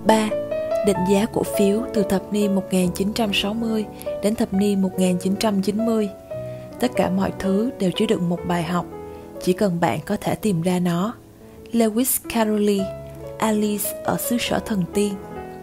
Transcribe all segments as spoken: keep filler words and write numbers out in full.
ba. Định giá cổ phiếu từ thập niên một nghìn chín trăm sáu mươi đến thập niên một nghìn chín trăm chín mươi. Tất cả mọi thứ đều chứa đựng một bài học, chỉ cần bạn có thể tìm ra nó. Lewis Carroll, Alice ở xứ sở thần tiên.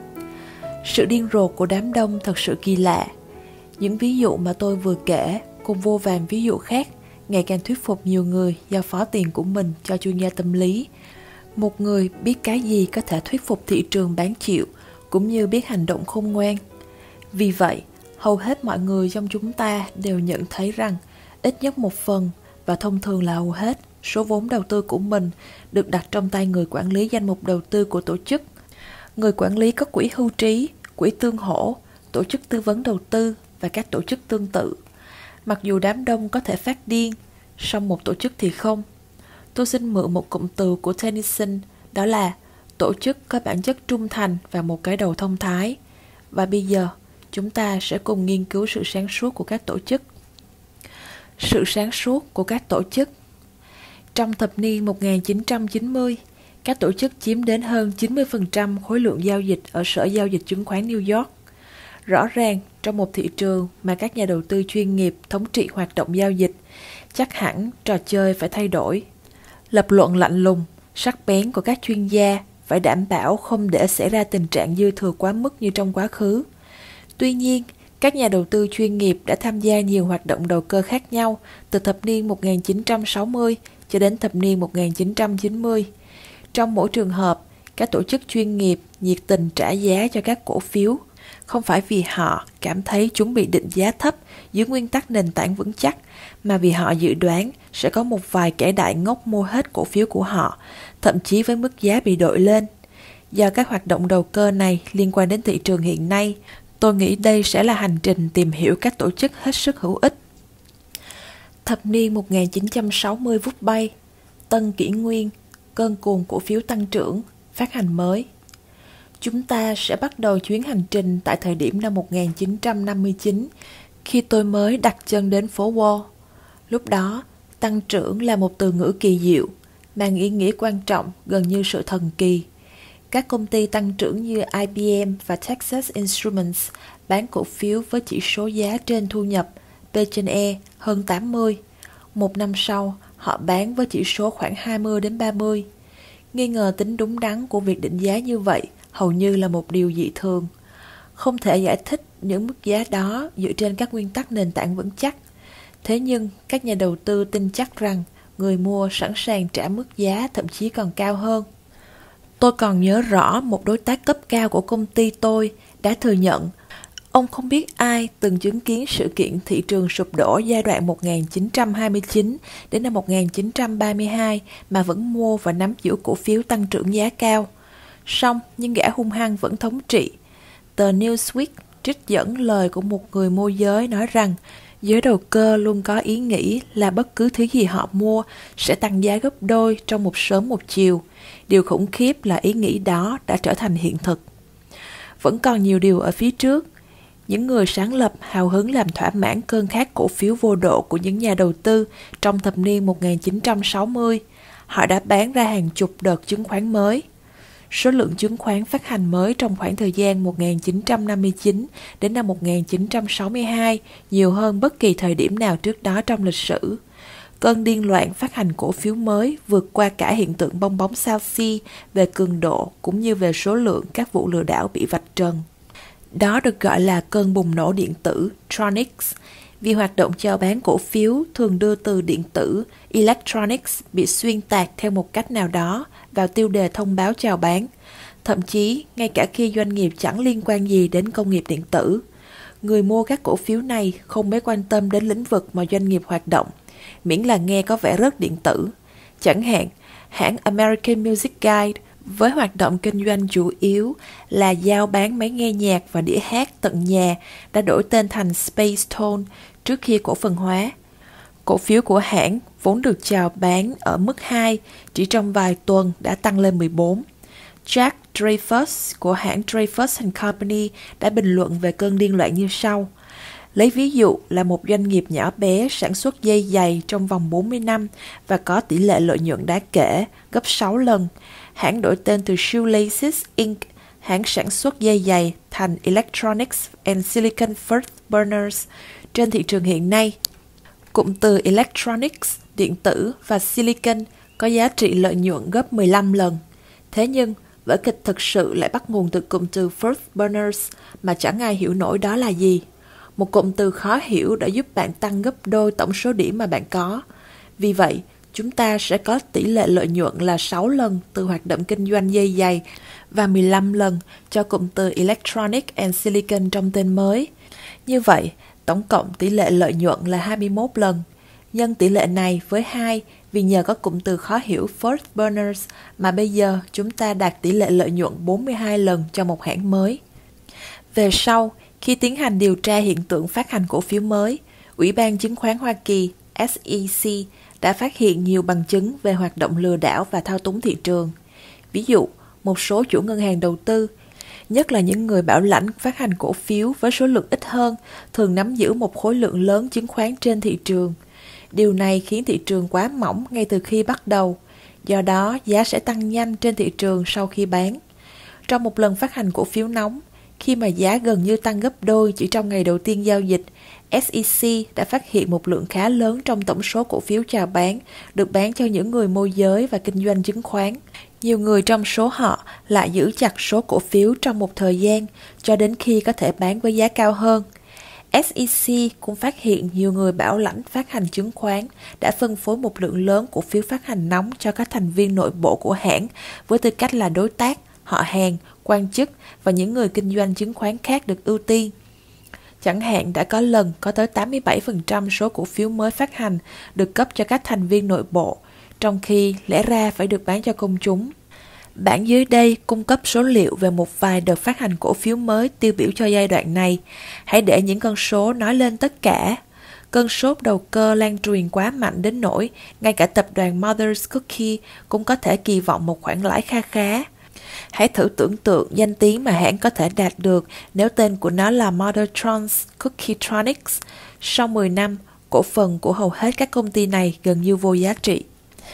Sự điên rồ của đám đông thật sự kỳ lạ. Những ví dụ mà tôi vừa kể cùng vô vàn ví dụ khác ngày càng thuyết phục nhiều người giao phó tiền của mình cho chuyên gia tâm lý. Một người biết cái gì có thể thuyết phục thị trường bán chịu, cũng như biết hành động khôn ngoan. Vì vậy, hầu hết mọi người trong chúng ta đều nhận thấy rằng ít nhất một phần, và thông thường là hầu hết, số vốn đầu tư của mình được đặt trong tay người quản lý danh mục đầu tư của tổ chức. Người quản lý có quỹ hưu trí, quỹ tương hỗ, tổ chức tư vấn đầu tư và các tổ chức tương tự. Mặc dù đám đông có thể phát điên, song một tổ chức thì không. Tôi xin mượn một cụm từ của Tennyson, đó là tổ chức có bản chất trung thành và một cái đầu thông thái. Và bây giờ, chúng ta sẽ cùng nghiên cứu sự sáng suốt của các tổ chức. Sự sáng suốt của các tổ chức. Trong thập niên một nghìn chín trăm chín mươi, các tổ chức chiếm đến hơn chín mươi phần trăm khối lượng giao dịch ở Sở Giao dịch Chứng khoán New York. Rõ ràng, trong một thị trường mà các nhà đầu tư chuyên nghiệp thống trị hoạt động giao dịch, chắc hẳn trò chơi phải thay đổi. Lập luận lạnh lùng, sắc bén của các chuyên gia phải đảm bảo không để xảy ra tình trạng dư thừa quá mức như trong quá khứ. Tuy nhiên, các nhà đầu tư chuyên nghiệp đã tham gia nhiều hoạt động đầu cơ khác nhau từ thập niên một nghìn chín trăm sáu mươi cho đến thập niên một nghìn chín trăm chín mươi. Trong mỗi trường hợp, các tổ chức chuyên nghiệp nhiệt tình trả giá cho các cổ phiếu, không phải vì họ cảm thấy chúng bị định giá thấp dưới nguyên tắc nền tảng vững chắc, mà vì họ dự đoán sẽ có một vài kẻ đại ngốc mua hết cổ phiếu của họ, thậm chí với mức giá bị đội lên. Do các hoạt động đầu cơ này liên quan đến thị trường hiện nay, tôi nghĩ đây sẽ là hành trình tìm hiểu các tổ chức hết sức hữu ích. Thập niên một nghìn chín trăm sáu mươi vút bay, tân kỷ nguyên, cơn cuồng cổ phiếu tăng trưởng, phát hành mới. Chúng ta sẽ bắt đầu chuyến hành trình tại thời điểm năm một nghìn chín trăm năm mươi chín, khi tôi mới đặt chân đến phố Wall. Lúc đó, tăng trưởng là một từ ngữ kỳ diệu, mang ý nghĩa quan trọng gần như sự thần kỳ. Các công ty tăng trưởng như I B M và Texas Instruments bán cổ phiếu với chỉ số giá trên thu nhập P trên E hơn tám mươi. Một năm sau, họ bán với chỉ số khoảng hai mươi đến ba mươi. Nghi ngờ tính đúng đắn của việc định giá như vậy hầu như là một điều dị thường. Không thể giải thích những mức giá đó dựa trên các nguyên tắc nền tảng vững chắc. Thế nhưng, các nhà đầu tư tin chắc rằng người mua sẵn sàng trả mức giá thậm chí còn cao hơn. Tôi còn nhớ rõ một đối tác cấp cao của công ty tôi đã thừa nhận ông không biết ai từng chứng kiến sự kiện thị trường sụp đổ giai đoạn một nghìn chín trăm hai mươi chín đến năm một nghìn chín trăm ba mươi hai mà vẫn mua và nắm giữ cổ phiếu tăng trưởng giá cao. Song, nhưng gã hung hăng vẫn thống trị. Tờ Newsweek trích dẫn lời của một người môi giới nói rằng giới đầu cơ luôn có ý nghĩ là bất cứ thứ gì họ mua sẽ tăng giá gấp đôi trong một sớm một chiều. Điều khủng khiếp là ý nghĩ đó đã trở thành hiện thực. Vẫn còn nhiều điều ở phía trước. Những người sáng lập hào hứng làm thỏa mãn cơn khát cổ phiếu vô độ của những nhà đầu tư trong thập niên một nghìn chín trăm sáu mươi. Họ đã bán ra hàng chục đợt chứng khoán mới. Số lượng chứng khoán phát hành mới trong khoảng thời gian một nghìn chín trăm năm mươi chín đến năm một nghìn chín trăm sáu mươi hai nhiều hơn bất kỳ thời điểm nào trước đó trong lịch sử. Cơn điên loạn phát hành cổ phiếu mới vượt qua cả hiện tượng bong bóng sao si về cường độ cũng như về số lượng các vụ lừa đảo bị vạch trần. Đó được gọi là cơn bùng nổ điện tử Tronics, vì hoạt động chào bán cổ phiếu thường đưa từ điện tử Electronics bị xuyên tạc theo một cách nào đó vào tiêu đề thông báo chào bán, thậm chí ngay cả khi doanh nghiệp chẳng liên quan gì đến công nghiệp điện tử. Người mua các cổ phiếu này không mấy quan tâm đến lĩnh vực mà doanh nghiệp hoạt động, miễn là nghe có vẻ rất điện tử. Chẳng hạn, hãng American Music Guide với hoạt động kinh doanh chủ yếu là giao bán máy nghe nhạc và đĩa hát tận nhà đã đổi tên thành Space Tone trước khi cổ phần hóa. Cổ phiếu của hãng vốn được chào bán ở mức hai, chỉ trong vài tuần đã tăng lên mười bốn. Jack Dreyfus của hãng Dreyfus and Company đã bình luận về cơn điên loạn như sau. Lấy ví dụ là một doanh nghiệp nhỏ bé sản xuất dây giày trong vòng bốn mươi năm và có tỷ lệ lợi nhuận đáng kể gấp sáu lần. Hãng đổi tên từ Shoelaces Incorporated hãng sản xuất dây giày thành Electronics and Silicon First Burners trên thị trường hiện nay. Cụm từ Electronics, điện tử và Silicon có giá trị lợi nhuận gấp mười lăm lần. Thế nhưng, vở kịch thực sự lại bắt nguồn từ cụm từ First Burners mà chẳng ai hiểu nổi đó là gì. Một cụm từ khó hiểu đã giúp bạn tăng gấp đôi tổng số điểm mà bạn có. Vì vậy, chúng ta sẽ có tỷ lệ lợi nhuận là sáu lần từ hoạt động kinh doanh dây giày và mười lăm lần cho cụm từ Electronic and Silicon trong tên mới. Như vậy, tổng cộng tỷ lệ lợi nhuận là hai mươi mốt lần. Nhân tỷ lệ này với hai vì nhờ có cụm từ khó hiểu First Burners mà bây giờ chúng ta đạt tỷ lệ lợi nhuận bốn mươi hai lần cho một hãng mới. Về sau, khi tiến hành điều tra hiện tượng phát hành cổ phiếu mới, Ủy ban Chứng khoán Hoa Kỳ S E C đã phát hiện nhiều bằng chứng về hoạt động lừa đảo và thao túng thị trường. Ví dụ, một số chủ ngân hàng đầu tư, nhất là những người bảo lãnh phát hành cổ phiếu với số lượng ít hơn, thường nắm giữ một khối lượng lớn chứng khoán trên thị trường. Điều này khiến thị trường quá mỏng ngay từ khi bắt đầu, do đó giá sẽ tăng nhanh trên thị trường sau khi bán. Trong một lần phát hành cổ phiếu nóng, khi mà giá gần như tăng gấp đôi chỉ trong ngày đầu tiên giao dịch, S E C đã phát hiện một lượng khá lớn trong tổng số cổ phiếu chào bán được bán cho những người môi giới và kinh doanh chứng khoán. Nhiều người trong số họ lại giữ chặt số cổ phiếu trong một thời gian cho đến khi có thể bán với giá cao hơn. S E C cũng phát hiện nhiều người bảo lãnh phát hành chứng khoán đã phân phối một lượng lớn cổ phiếu phát hành nóng cho các thành viên nội bộ của hãng với tư cách là đối tác, họ hàng, quan chức và những người kinh doanh chứng khoán khác được ưu tiên. Chẳng hạn đã có lần có tới tám mươi bảy phần trăm số cổ phiếu mới phát hành được cấp cho các thành viên nội bộ, trong khi lẽ ra phải được bán cho công chúng. Bảng dưới đây cung cấp số liệu về một vài đợt phát hành cổ phiếu mới tiêu biểu cho giai đoạn này. Hãy để những con số nói lên tất cả. Cơn sốt đầu cơ lan truyền quá mạnh đến nỗi ngay cả tập đoàn Mother's Cookie cũng có thể kỳ vọng một khoản lãi kha khá. Hãy thử tưởng tượng danh tiếng mà hãng có thể đạt được nếu tên của nó là Mothertrons Cookietronics. Sau mười năm, cổ phần của hầu hết các công ty này gần như vô giá trị.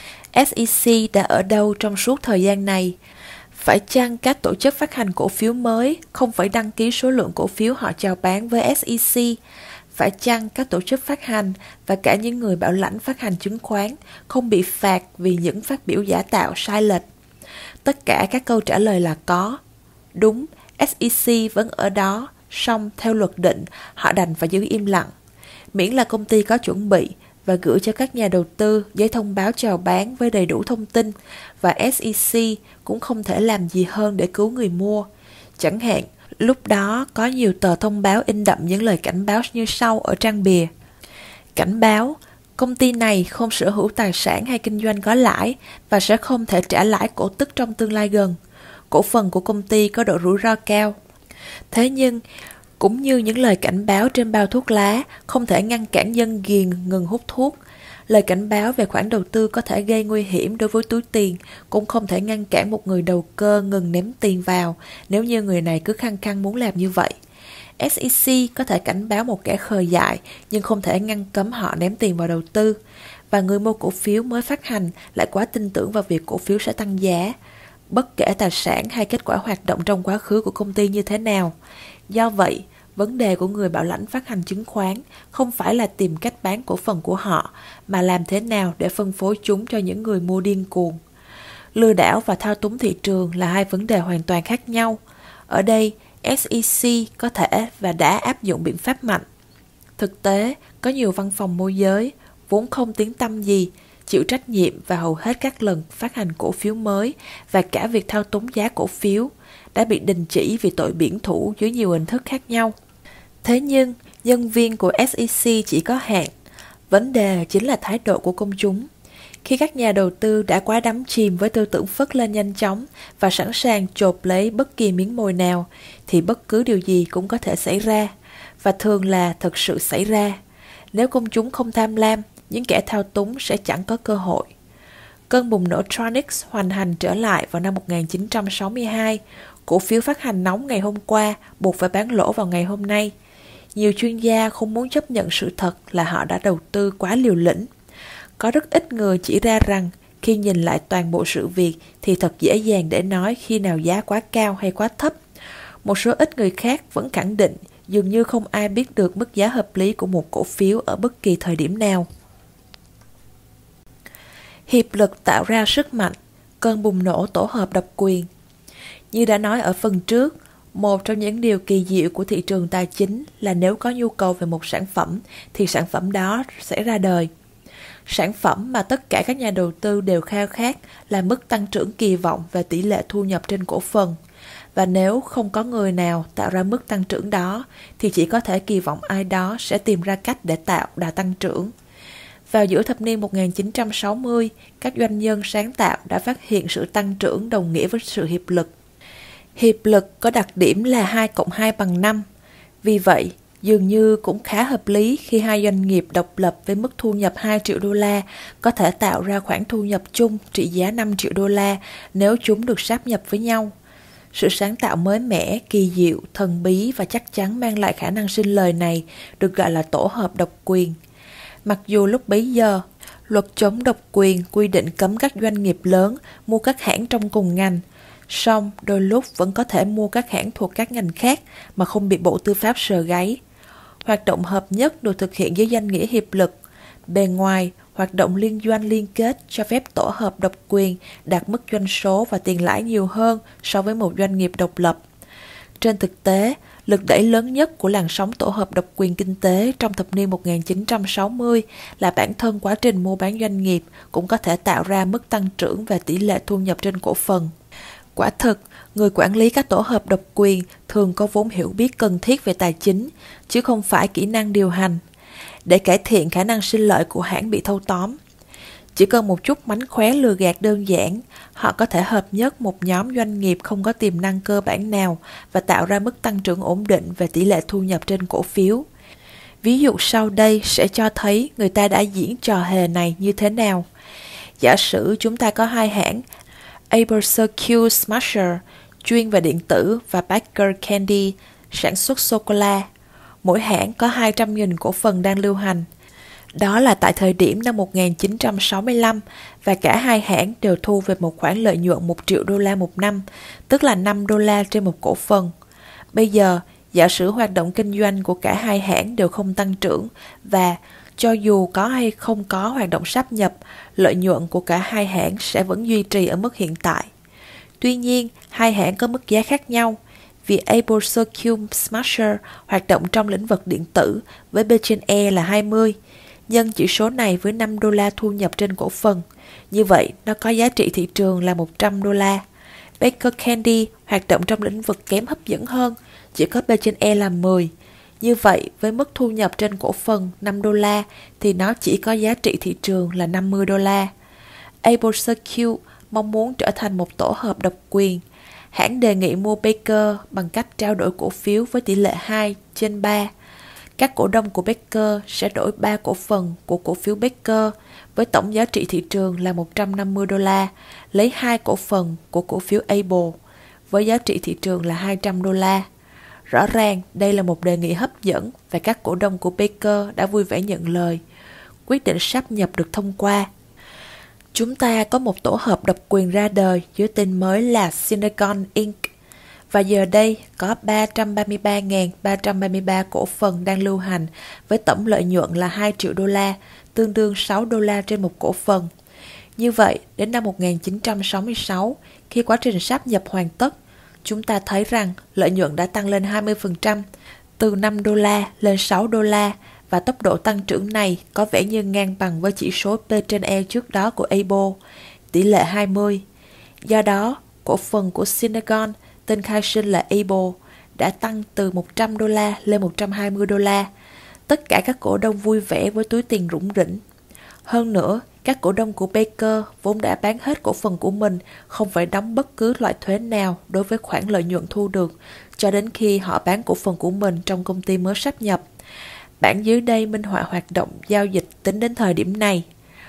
S E C đã ở đâu trong suốt thời gian này? Phải chăng các tổ chức phát hành cổ phiếu mới không phải đăng ký số lượng cổ phiếu họ chào bán với S E C? Phải chăng các tổ chức phát hành và cả những người bảo lãnh phát hành chứng khoán không bị phạt vì những phát biểu giả tạo sai lệch? Tất cả các câu trả lời là có. Đúng, S E C vẫn ở đó, song theo luật định, họ đành phải giữ im lặng. Miễn là công ty có chuẩn bị và gửi cho các nhà đầu tư giấy thông báo chào bán với đầy đủ thông tin, và S E C cũng không thể làm gì hơn để cứu người mua. Chẳng hạn, lúc đó có nhiều tờ thông báo in đậm những lời cảnh báo như sau ở trang bìa. Cảnh báo, công ty này không sở hữu tài sản hay kinh doanh có lãi và sẽ không thể trả lãi cổ tức trong tương lai gần. Cổ phần của công ty có độ rủi ro cao. Thế nhưng, cũng như những lời cảnh báo trên bao thuốc lá không thể ngăn cản dân ghiền ngừng hút thuốc, lời cảnh báo về khoản đầu tư có thể gây nguy hiểm đối với túi tiền cũng không thể ngăn cản một người đầu cơ ngừng ném tiền vào nếu như người này cứ khăng khăng muốn làm như vậy. S E C có thể cảnh báo một kẻ khờ dại nhưng không thể ngăn cấm họ ném tiền vào đầu tư, và người mua cổ phiếu mới phát hành lại quá tin tưởng vào việc cổ phiếu sẽ tăng giá, bất kể tài sản hay kết quả hoạt động trong quá khứ của công ty như thế nào. Do vậy, vấn đề của người bảo lãnh phát hành chứng khoán không phải là tìm cách bán cổ phần của họ, mà làm thế nào để phân phối chúng cho những người mua điên cuồng. Lừa đảo và thao túng thị trường là hai vấn đề hoàn toàn khác nhau. Ở đây, S E C có thể và đã áp dụng biện pháp mạnh. Thực tế, có nhiều văn phòng môi giới, vốn không tiếng tăm gì, chịu trách nhiệm vào hầu hết các lần phát hành cổ phiếu mới và cả việc thao túng giá cổ phiếu, đã bị đình chỉ vì tội biển thủ dưới nhiều hình thức khác nhau. Thế nhưng, nhân viên của S E C chỉ có hạn. Vấn đề chính là thái độ của công chúng. Khi các nhà đầu tư đã quá đắm chìm với tư tưởng phất lên nhanh chóng và sẵn sàng chộp lấy bất kỳ miếng mồi nào, thì bất cứ điều gì cũng có thể xảy ra, và thường là thực sự xảy ra. Nếu công chúng không tham lam, những kẻ thao túng sẽ chẳng có cơ hội. Cơn bùng nổ Tronics hoành hành trở lại vào năm một nghìn chín trăm sáu mươi hai. Cổ phiếu phát hành nóng ngày hôm qua buộc phải bán lỗ vào ngày hôm nay. Nhiều chuyên gia không muốn chấp nhận sự thật là họ đã đầu tư quá liều lĩnh. Có rất ít người chỉ ra rằng Khi nhìn lại toàn bộ sự việc thì thật dễ dàng để nói khi nào giá quá cao hay quá thấp. Một số ít người khác vẫn khẳng định dường như không ai biết được mức giá hợp lý của một cổ phiếu ở bất kỳ thời điểm nào. Hiệp lực tạo ra sức mạnh, cơn bùng nổ tổ hợp độc quyền. Như đã nói ở phần trước, một trong những điều kỳ diệu của thị trường tài chính là nếu có nhu cầu về một sản phẩm thì sản phẩm đó sẽ ra đời. Sản phẩm mà tất cả các nhà đầu tư đều khao khát là mức tăng trưởng kỳ vọng và tỷ lệ thu nhập trên cổ phần. Và nếu không có người nào tạo ra mức tăng trưởng đó thì chỉ có thể kỳ vọng ai đó sẽ tìm ra cách để tạo đà tăng trưởng. Vào giữa thập niên một nghìn chín trăm sáu mươi, các doanh nhân sáng tạo đã phát hiện sự tăng trưởng đồng nghĩa với sự hiệp lực. Hiệp lực có đặc điểm là hai cộng hai bằng năm. Vì vậy, dường như cũng khá hợp lý khi hai doanh nghiệp độc lập với mức thu nhập hai triệu đô la có thể tạo ra khoản thu nhập chung trị giá năm triệu đô la nếu chúng được sáp nhập với nhau. Sự sáng tạo mới mẻ, kỳ diệu, thần bí và chắc chắn mang lại khả năng sinh lời này được gọi là tổ hợp độc quyền. Mặc dù lúc bấy giờ, luật chống độc quyền quy định cấm các doanh nghiệp lớn mua các hãng trong cùng ngành, song đôi lúc vẫn có thể mua các hãng thuộc các ngành khác mà không bị Bộ Tư pháp sờ gáy. Hoạt động hợp nhất được thực hiện dưới danh nghĩa hiệp lực. Bề ngoài, hoạt động liên doanh liên kết cho phép tổ hợp độc quyền đạt mức doanh số và tiền lãi nhiều hơn so với một doanh nghiệp độc lập. Trên thực tế, lực đẩy lớn nhất của làn sóng tổ hợp độc quyền kinh tế trong thập niên một nghìn chín trăm sáu mươi là bản thân quá trình mua bán doanh nghiệp cũng có thể tạo ra mức tăng trưởng và tỷ lệ thu nhập trên cổ phần. Quả thực, người quản lý các tổ hợp độc quyền thường có vốn hiểu biết cần thiết về tài chính, chứ không phải kỹ năng điều hành, để cải thiện khả năng sinh lợi của hãng bị thâu tóm. Chỉ cần một chút mánh khóe lừa gạt đơn giản, họ có thể hợp nhất một nhóm doanh nghiệp không có tiềm năng cơ bản nào và tạo ra mức tăng trưởng ổn định về tỷ lệ thu nhập trên cổ phiếu. Ví dụ sau đây sẽ cho thấy người ta đã diễn trò hề này như thế nào. Giả sử chúng ta có hai hãng Aerocircuit Smasher, chuyên về điện tử, và Baker Candy, sản xuất sô-cô-la. Mỗi hãng có hai trăm nghìn cổ phần đang lưu hành. Đó là tại thời điểm năm một nghìn chín trăm sáu mươi lăm, và cả hai hãng đều thu về một khoản lợi nhuận một triệu đô la một năm, tức là năm đô la trên một cổ phần. Bây giờ, giả sử hoạt động kinh doanh của cả hai hãng đều không tăng trưởng, và cho dù có hay không có hoạt động sáp nhập, lợi nhuận của cả hai hãng sẽ vẫn duy trì ở mức hiện tại. Tuy nhiên, hai hãng có mức giá khác nhau, vì Aerocircuit Smasher hoạt động trong lĩnh vực điện tử với B trên E là hai mươi, nhân chỉ số này với năm đô la thu nhập trên cổ phần. Như vậy, nó có giá trị thị trường là một trăm đô la. Baker Candy hoạt động trong lĩnh vực kém hấp dẫn hơn, chỉ có B trên E là mười. Như vậy, với mức thu nhập trên cổ phần năm đô la thì nó chỉ có giá trị thị trường là năm mươi đô la. Aerocircuit mong muốn trở thành một tổ hợp độc quyền. Hãng đề nghị mua Baker bằng cách trao đổi cổ phiếu với tỷ lệ hai trên ba. Các cổ đông của Baker sẽ đổi ba cổ phần của cổ phiếu Baker với tổng giá trị thị trường là một trăm năm mươi đô la, lấy hai cổ phần của cổ phiếu Able với giá trị thị trường là hai trăm đô la. Rõ ràng đây là một đề nghị hấp dẫn và các cổ đông của Baker đã vui vẻ nhận lời. Quyết định sáp nhập được thông qua. Chúng ta có một tổ hợp độc quyền ra đời dưới tên mới là Synagon Incorporated. Và giờ đây có ba trăm ba mươi ba nghìn ba trăm ba mươi ba cổ phần đang lưu hành với tổng lợi nhuận là hai triệu đô la, tương đương sáu đô la trên một cổ phần. Như vậy, đến năm một nghìn chín trăm sáu mươi sáu, khi quá trình sáp nhập hoàn tất, chúng ta thấy rằng lợi nhuận đã tăng lên hai mươi phần trăm, từ năm đô la lên sáu đô la, và tốc độ tăng trưởng này có vẻ như ngang bằng với chỉ số P trên E trước đó của Able, tỷ lệ hai mươi. Do đó, cổ phần của Synagon, tên khai sinh là Able, đã tăng từ một trăm đô la lên một trăm hai mươi đô la. Tất cả các cổ đông vui vẻ với túi tiền rủng rỉnh. Hơn nữa, các cổ đông của Baker vốn đã bán hết cổ phần của mình, không phải đóng bất cứ loại thuế nào đối với khoản lợi nhuận thu được, cho đến khi họ bán cổ phần của mình trong công ty mới sáp nhập. Bản dưới đây minh họa hoạt động giao dịch tính đến thời điểm này.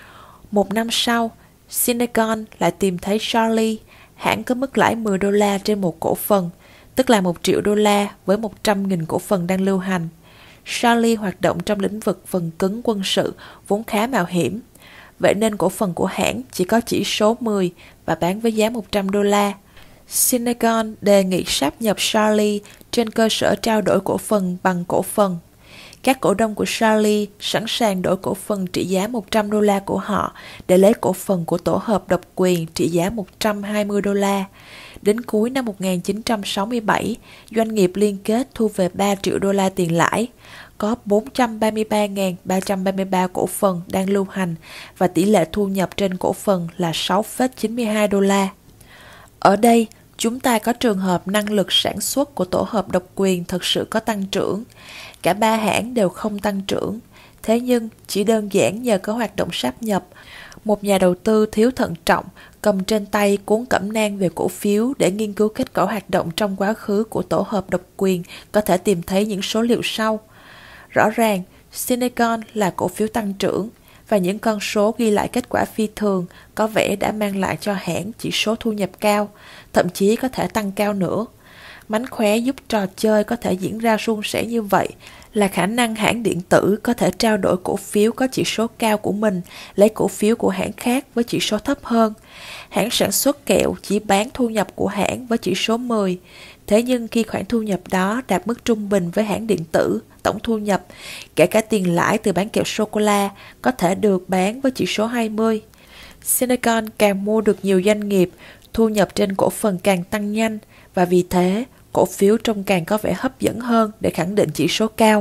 Một năm sau, Synagon lại tìm thấy Charlie, hãng có mức lãi mười đô la trên một cổ phần, tức là một triệu đô la với một trăm nghìn cổ phần đang lưu hành. Charlie hoạt động trong lĩnh vực phần cứng quân sự vốn khá mạo hiểm. vậy nên cổ phần của hãng chỉ có chỉ số mười và bán với giá một trăm đô la. Synagon đề nghị sáp nhập Charlie trên cơ sở trao đổi cổ phần bằng cổ phần. Các cổ đông của Charlie sẵn sàng đổi cổ phần trị giá một trăm đô la của họ để lấy cổ phần của tổ hợp độc quyền trị giá một trăm hai mươi đô la. Đến cuối năm một nghìn chín trăm sáu mươi bảy, doanh nghiệp liên kết thu về ba triệu đô la tiền lãi, có bốn trăm ba mươi ba nghìn ba trăm ba mươi ba cổ phần đang lưu hành và tỷ lệ thu nhập trên cổ phần là sáu phẩy chín mươi hai đô la. Ở đây, chúng ta có trường hợp năng lực sản xuất của tổ hợp độc quyền thực sự có tăng trưởng. Cả ba hãng đều không tăng trưởng. Thế nhưng, chỉ đơn giản nhờ có hoạt động sáp nhập, một nhà đầu tư thiếu thận trọng cầm trên tay cuốn cẩm nang về cổ phiếu để nghiên cứu kết quả hoạt động trong quá khứ của tổ hợp độc quyền có thể tìm thấy những số liệu sau. Rõ ràng, Synagon là cổ phiếu tăng trưởng và những con số ghi lại kết quả phi thường có vẻ đã mang lại cho hãng chỉ số thu nhập cao, thậm chí có thể tăng cao nữa. Mánh khóe giúp trò chơi có thể diễn ra suôn sẻ như vậy là khả năng hãng điện tử có thể trao đổi cổ phiếu có chỉ số cao của mình lấy cổ phiếu của hãng khác với chỉ số thấp hơn. Hãng sản xuất kẹo chỉ bán thu nhập của hãng với chỉ số mười. Thế nhưng khi khoản thu nhập đó đạt mức trung bình với hãng điện tử, tổng thu nhập, kể cả tiền lãi từ bán kẹo sô-cô-la, có thể được bán với chỉ số hai mươi. Synagon càng mua được nhiều doanh nghiệp, thu nhập trên cổ phần càng tăng nhanh, và vì thế, cổ phiếu trông càng có vẻ hấp dẫn hơn để khẳng định chỉ số cao.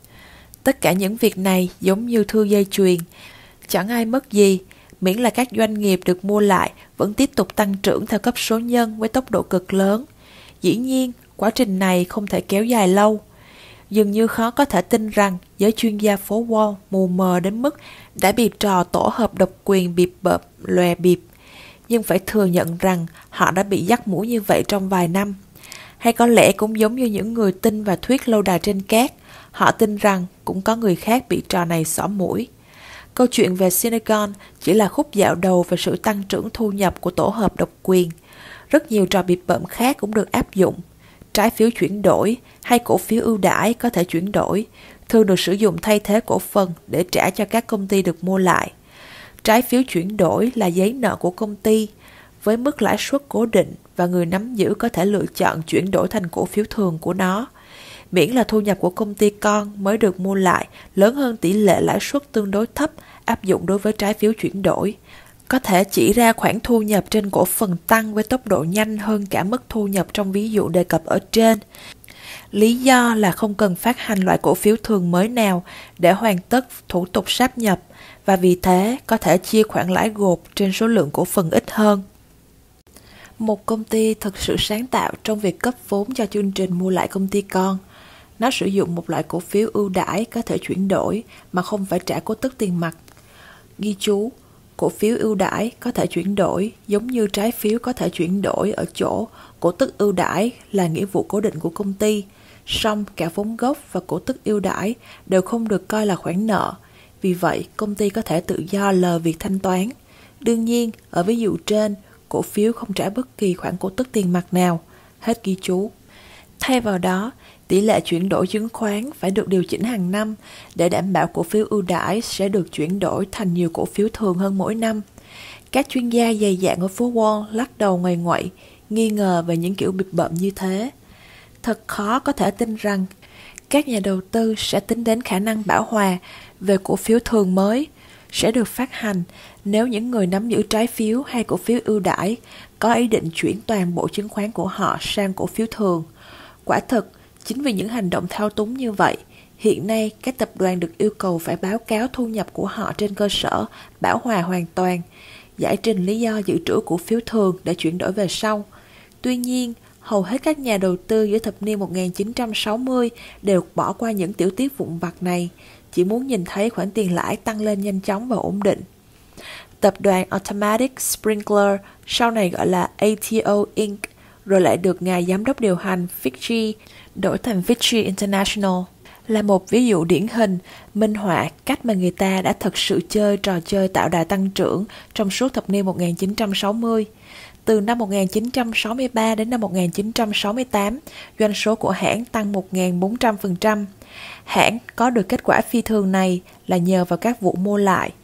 Tất cả những việc này giống như thư dây chuyền. Chẳng ai mất gì, miễn là các doanh nghiệp được mua lại vẫn tiếp tục tăng trưởng theo cấp số nhân với tốc độ cực lớn. Dĩ nhiên, quá trình này không thể kéo dài lâu. Dường như khó có thể tin rằng giới chuyên gia phố Wall mù mờ đến mức đã bị trò tổ hợp độc quyền bịp bợm lòe bịp. Nhưng phải thừa nhận rằng họ đã bị dắt mũi như vậy trong vài năm. Hay có lẽ cũng giống như những người tin và thuyết lâu đài trên cát, họ tin rằng cũng có người khác bị trò này xỏ mũi. Câu chuyện về Synagon chỉ là khúc dạo đầu về sự tăng trưởng thu nhập của tổ hợp độc quyền. Rất nhiều trò bịp bợm khác cũng được áp dụng. Trái phiếu chuyển đổi hay cổ phiếu ưu đãi có thể chuyển đổi, thường được sử dụng thay thế cổ phần để trả cho các công ty được mua lại. Trái phiếu chuyển đổi là giấy nợ của công ty, với mức lãi suất cố định và người nắm giữ có thể lựa chọn chuyển đổi thành cổ phiếu thường của nó. Miễn là thu nhập của công ty con mới được mua lại lớn hơn tỷ lệ lãi suất tương đối thấp áp dụng đối với trái phiếu chuyển đổi, có thể chỉ ra khoản thu nhập trên cổ phần tăng với tốc độ nhanh hơn cả mức thu nhập trong ví dụ đề cập ở trên. Lý do là không cần phát hành loại cổ phiếu thường mới nào để hoàn tất thủ tục sáp nhập, và vì thế có thể chia khoản lãi gộp trên số lượng cổ phần ít hơn. Một công ty thực sự sáng tạo trong việc cấp vốn cho chương trình mua lại công ty con. Nó sử dụng một loại cổ phiếu ưu đãi có thể chuyển đổi mà không phải trả cổ tức tiền mặt. Ghi chú, cổ phiếu ưu đãi có thể chuyển đổi giống như trái phiếu có thể chuyển đổi ở chỗ cổ tức ưu đãi là nghĩa vụ cố định của công ty, song cả vốn gốc và cổ tức ưu đãi đều không được coi là khoản nợ. Vì vậy, công ty có thể tự do lờ việc thanh toán. Đương nhiên, ở ví dụ trên, cổ phiếu không trả bất kỳ khoản cổ tức tiền mặt nào. Hết ghi chú. Thay vào đó, tỷ lệ chuyển đổi chứng khoán phải được điều chỉnh hàng năm để đảm bảo cổ phiếu ưu đãi sẽ được chuyển đổi thành nhiều cổ phiếu thường hơn mỗi năm. Các chuyên gia dày dạn ở phố Wall lắc đầu ngoài ngoậy, nghi ngờ về những kiểu bịp bợm như thế. Thật khó có thể tin rằng các nhà đầu tư sẽ tính đến khả năng bảo hòa về cổ phiếu thường mới sẽ được phát hành nếu những người nắm giữ trái phiếu hay cổ phiếu ưu đãi có ý định chuyển toàn bộ chứng khoán của họ sang cổ phiếu thường. Quả thực, chính vì những hành động thao túng như vậy, hiện nay các tập đoàn được yêu cầu phải báo cáo thu nhập của họ trên cơ sở bảo hòa hoàn toàn, giải trình lý do dự trữ cổ phiếu thường để chuyển đổi về sau. Tuy nhiên, hầu hết các nhà đầu tư giữa thập niên một nghìn chín trăm sáu mươi đều bỏ qua những tiểu tiết vụn vặt này, chỉ muốn nhìn thấy khoản tiền lãi tăng lên nhanh chóng và ổn định. Tập đoàn Automatic Sprinkler, sau này gọi là a tê o Incorporated, rồi lại được ngài giám đốc điều hành Fitchi đổi thành Fitchi International, là một ví dụ điển hình minh họa cách mà người ta đã thực sự chơi trò chơi tạo đà tăng trưởng trong suốt thập niên một nghìn chín trăm sáu mươi. Từ năm một nghìn chín trăm sáu mươi ba đến năm một nghìn chín trăm sáu mươi tám, doanh số của hãng tăng một nghìn bốn trăm phần trăm. Hãng có được kết quả phi thường này là nhờ vào các vụ mua lại.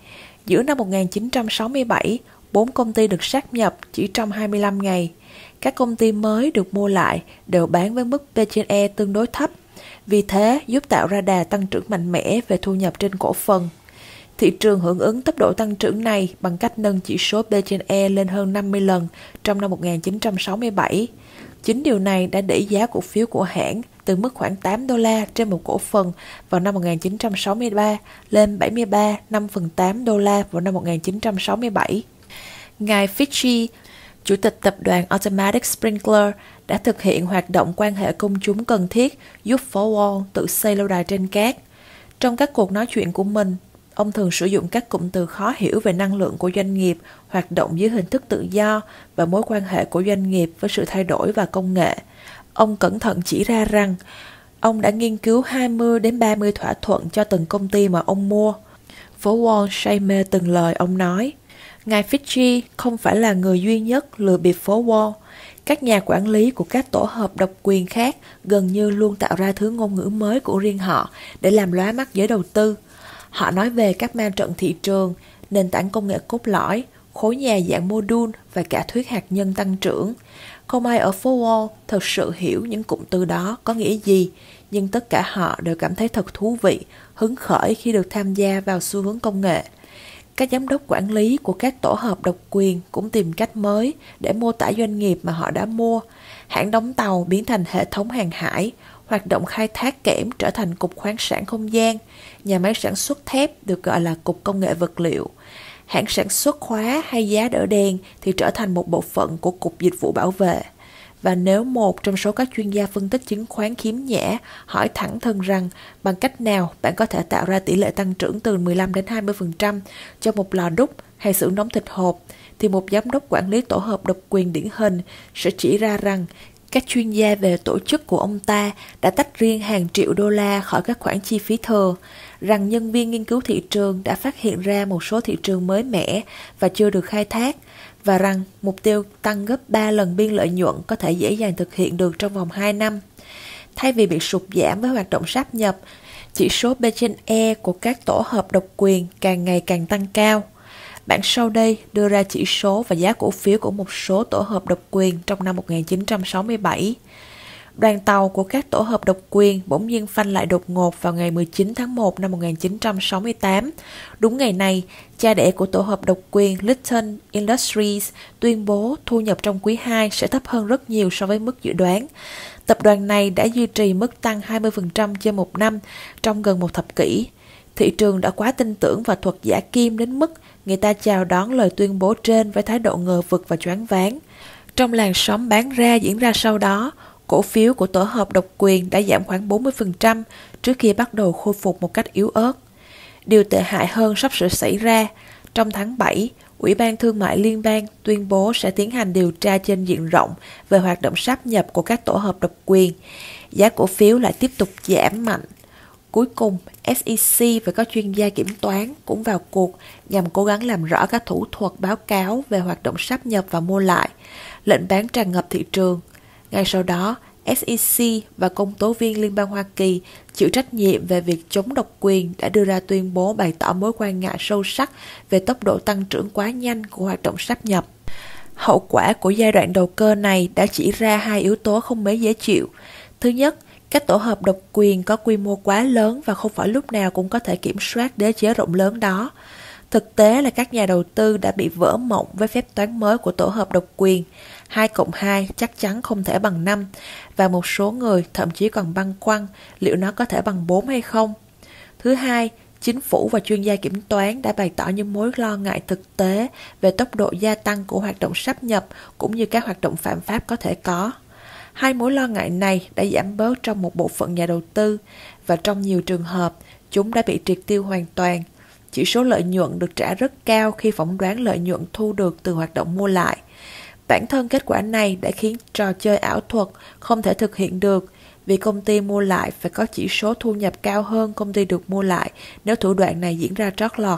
Giữa năm một nghìn chín trăm sáu mươi bảy, bốn công ty được sáp nhập chỉ trong hai mươi lăm ngày. Các công ty mới được mua lại đều bán với mức P trên E tương đối thấp, vì thế giúp tạo ra đà tăng trưởng mạnh mẽ về thu nhập trên cổ phần. Thị trường hưởng ứng tốc độ tăng trưởng này bằng cách nâng chỉ số P trên E lên hơn năm mươi lần trong năm một nghìn chín trăm sáu mươi bảy. Chính điều này đã đẩy giá cổ phiếu của hãng từ mức khoảng tám đô la trên một cổ phần vào năm một nghìn chín trăm sáu mươi ba lên bảy mươi ba phẩy năm phần tám đô la vào năm một nghìn chín trăm sáu mươi bảy. Ngài Fitchie, chủ tịch tập đoàn Automatic Sprinkler, đã thực hiện hoạt động quan hệ công chúng cần thiết giúp phố Wall tự xây lâu đài trên cát. Trong các cuộc nói chuyện của mình, ông thường sử dụng các cụm từ khó hiểu về năng lượng của doanh nghiệp, hoạt động dưới hình thức tự do và mối quan hệ của doanh nghiệp với sự thay đổi và công nghệ. Ông cẩn thận chỉ ra rằng ông đã nghiên cứu hai mươi đến ba mươi thỏa thuận cho từng công ty mà ông mua. Phố Wall say mê từng lời ông nói. Ngài Fitchie không phải là người duy nhất lừa bịp phố Wall. Các nhà quản lý của các tổ hợp độc quyền khác gần như luôn tạo ra thứ ngôn ngữ mới của riêng họ để làm lóa mắt giới đầu tư. Họ nói về các ma trận thị trường, nền tảng công nghệ cốt lõi, khối nhà dạng module và cả thuyết hạt nhân tăng trưởng. Không ai ở phố Wall thật sự hiểu những cụm từ đó có nghĩa gì, nhưng tất cả họ đều cảm thấy thật thú vị, hứng khởi khi được tham gia vào xu hướng công nghệ. Các giám đốc quản lý của các tổ hợp độc quyền cũng tìm cách mới để mô tả doanh nghiệp mà họ đã mua. Hãng đóng tàu biến thành hệ thống hàng hải, hoạt động khai thác kẽm trở thành cục khoáng sản không gian, nhà máy sản xuất thép được gọi là cục công nghệ vật liệu. Hãng sản xuất khóa hay giá đỡ đèn thì trở thành một bộ phận của cục dịch vụ bảo vệ. Và nếu một trong số các chuyên gia phân tích chứng khoán khiếm nhã hỏi thẳng thừng rằng bằng cách nào bạn có thể tạo ra tỷ lệ tăng trưởng từ mười lăm đến hai mươi phần trăm cho một lò đúc hay xưởng đóng thịt hộp, thì một giám đốc quản lý tổ hợp độc quyền điển hình sẽ chỉ ra rằng các chuyên gia về tổ chức của ông ta đã tách riêng hàng triệu đô la khỏi các khoản chi phí thừa, rằng nhân viên nghiên cứu thị trường đã phát hiện ra một số thị trường mới mẻ và chưa được khai thác, và rằng mục tiêu tăng gấp ba lần biên lợi nhuận có thể dễ dàng thực hiện được trong vòng hai năm. Thay vì bị sụt giảm với hoạt động sáp nhập, chỉ số P trên E của các tổ hợp độc quyền càng ngày càng tăng cao. Bảng sau đây đưa ra chỉ số và giá cổ phiếu của một số tổ hợp độc quyền trong năm một nghìn chín trăm sáu mươi bảy. Đoàn tàu của các tổ hợp độc quyền bỗng nhiên phanh lại đột ngột vào ngày mười chín tháng một năm một nghìn chín trăm sáu mươi tám. Đúng ngày này, cha đẻ của tổ hợp độc quyền Litton Industries tuyên bố thu nhập trong quý hai sẽ thấp hơn rất nhiều so với mức dự đoán. Tập đoàn này đã duy trì mức tăng hai mươi phần trăm trên một năm trong gần một thập kỷ. Thị trường đã quá tin tưởng vào thuật giả kim đến mức người ta chào đón lời tuyên bố trên với thái độ ngờ vực và choáng váng. Trong làn sóng bán ra diễn ra sau đó, cổ phiếu của tổ hợp độc quyền đã giảm khoảng bốn mươi phần trăm trước khi bắt đầu khôi phục một cách yếu ớt. Điều tệ hại hơn sắp sửa xảy ra. Trong tháng bảy, Ủy ban Thương mại Liên bang tuyên bố sẽ tiến hành điều tra trên diện rộng về hoạt động sáp nhập của các tổ hợp độc quyền. Giá cổ phiếu lại tiếp tục giảm mạnh. Cuối cùng, S E C và các chuyên gia kiểm toán cũng vào cuộc nhằm cố gắng làm rõ các thủ thuật báo cáo về hoạt động sáp nhập và mua lại. Lệnh bán tràn ngập thị trường. Ngay sau đó, S E C và công tố viên Liên bang Hoa Kỳ chịu trách nhiệm về việc chống độc quyền đã đưa ra tuyên bố bày tỏ mối quan ngại sâu sắc về tốc độ tăng trưởng quá nhanh của hoạt động sáp nhập. Hậu quả của giai đoạn đầu cơ này đã chỉ ra hai yếu tố không mấy dễ chịu. Thứ nhất, các tổ hợp độc quyền có quy mô quá lớn và không phải lúc nào cũng có thể kiểm soát đế chế rộng lớn đó. Thực tế là các nhà đầu tư đã bị vỡ mộng với phép toán mới của tổ hợp độc quyền. hai cộng hai chắc chắn không thể bằng năm, và một số người thậm chí còn băn khoăn liệu nó có thể bằng bốn hay không. Thứ hai, chính phủ và chuyên gia kiểm toán đã bày tỏ những mối lo ngại thực tế về tốc độ gia tăng của hoạt động sáp nhập cũng như các hoạt động phạm pháp có thể có. Hai mối lo ngại này đã giảm bớt trong một bộ phận nhà đầu tư, và trong nhiều trường hợp, chúng đã bị triệt tiêu hoàn toàn. Chỉ số lợi nhuận được trả rất cao khi phỏng đoán lợi nhuận thu được từ hoạt động mua lại. Bản thân kết quả này đã khiến trò chơi ảo thuật không thể thực hiện được, vì công ty mua lại phải có chỉ số thu nhập cao hơn công ty được mua lại nếu thủ đoạn này diễn ra trót lọt.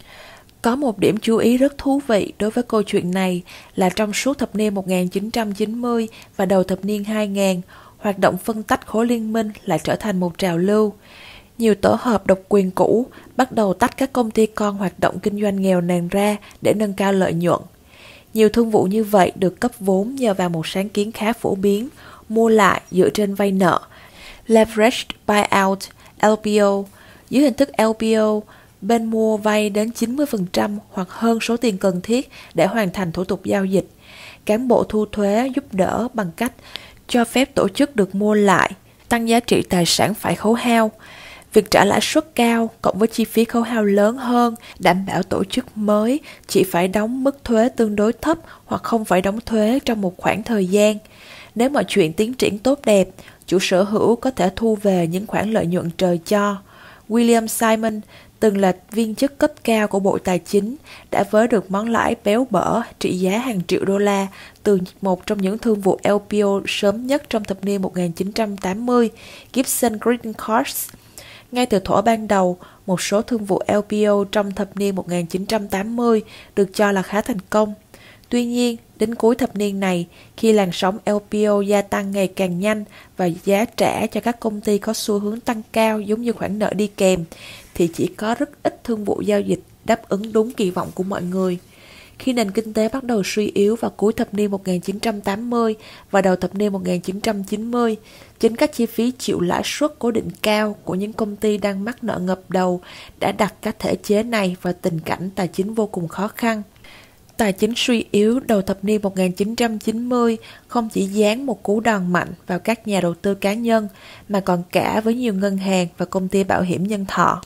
Có một điểm chú ý rất thú vị đối với câu chuyện này là trong suốt thập niên một nghìn chín trăm chín mươi và đầu thập niên hai nghìn, hoạt động phân tách khối liên minh lại trở thành một trào lưu. Nhiều tổ hợp độc quyền cũ bắt đầu tách các công ty con hoạt động kinh doanh nghèo nàn ra để nâng cao lợi nhuận. Nhiều thương vụ như vậy được cấp vốn nhờ vào một sáng kiến khá phổ biến, mua lại dựa trên vay nợ, Leveraged Buyout, L B O. Dưới hình thức L B O, bên mua vay đến chín mươi phần trăm hoặc hơn số tiền cần thiết để hoàn thành thủ tục giao dịch. Cán bộ thu thuế giúp đỡ bằng cách cho phép tổ chức được mua lại, tăng giá trị tài sản phải khấu hao. Việc trả lãi suất cao cộng với chi phí khấu hao lớn hơn đảm bảo tổ chức mới chỉ phải đóng mức thuế tương đối thấp hoặc không phải đóng thuế trong một khoảng thời gian. Nếu mọi chuyện tiến triển tốt đẹp, chủ sở hữu có thể thu về những khoản lợi nhuận trời cho. William Simon, từng là viên chức cấp cao của Bộ Tài chính, đã vớ được món lãi béo bở trị giá hàng triệu đô la từ một trong những thương vụ L B O sớm nhất trong thập niên một nghìn chín trăm tám mươi, Gibson Greeting Cards. Ngay từ thuở ban đầu, một số thương vụ L B O trong thập niên một nghìn chín trăm tám mươi được cho là khá thành công. Tuy nhiên, đến cuối thập niên này, khi làn sóng L B O gia tăng ngày càng nhanh và giá trả cho các công ty có xu hướng tăng cao giống như khoản nợ đi kèm, thì chỉ có rất ít thương vụ giao dịch đáp ứng đúng kỳ vọng của mọi người. Khi nền kinh tế bắt đầu suy yếu vào cuối thập niên một nghìn chín trăm tám mươi và đầu thập niên một nghìn chín trăm chín mươi, chính các chi phí chịu lãi suất cố định cao của những công ty đang mắc nợ ngập đầu đã đặt các thể chế này vào tình cảnh tài chính vô cùng khó khăn. Tài chính suy yếu đầu thập niên một nghìn chín trăm chín mươi không chỉ giáng một cú đòn mạnh vào các nhà đầu tư cá nhân, mà còn cả với nhiều ngân hàng và công ty bảo hiểm nhân thọ.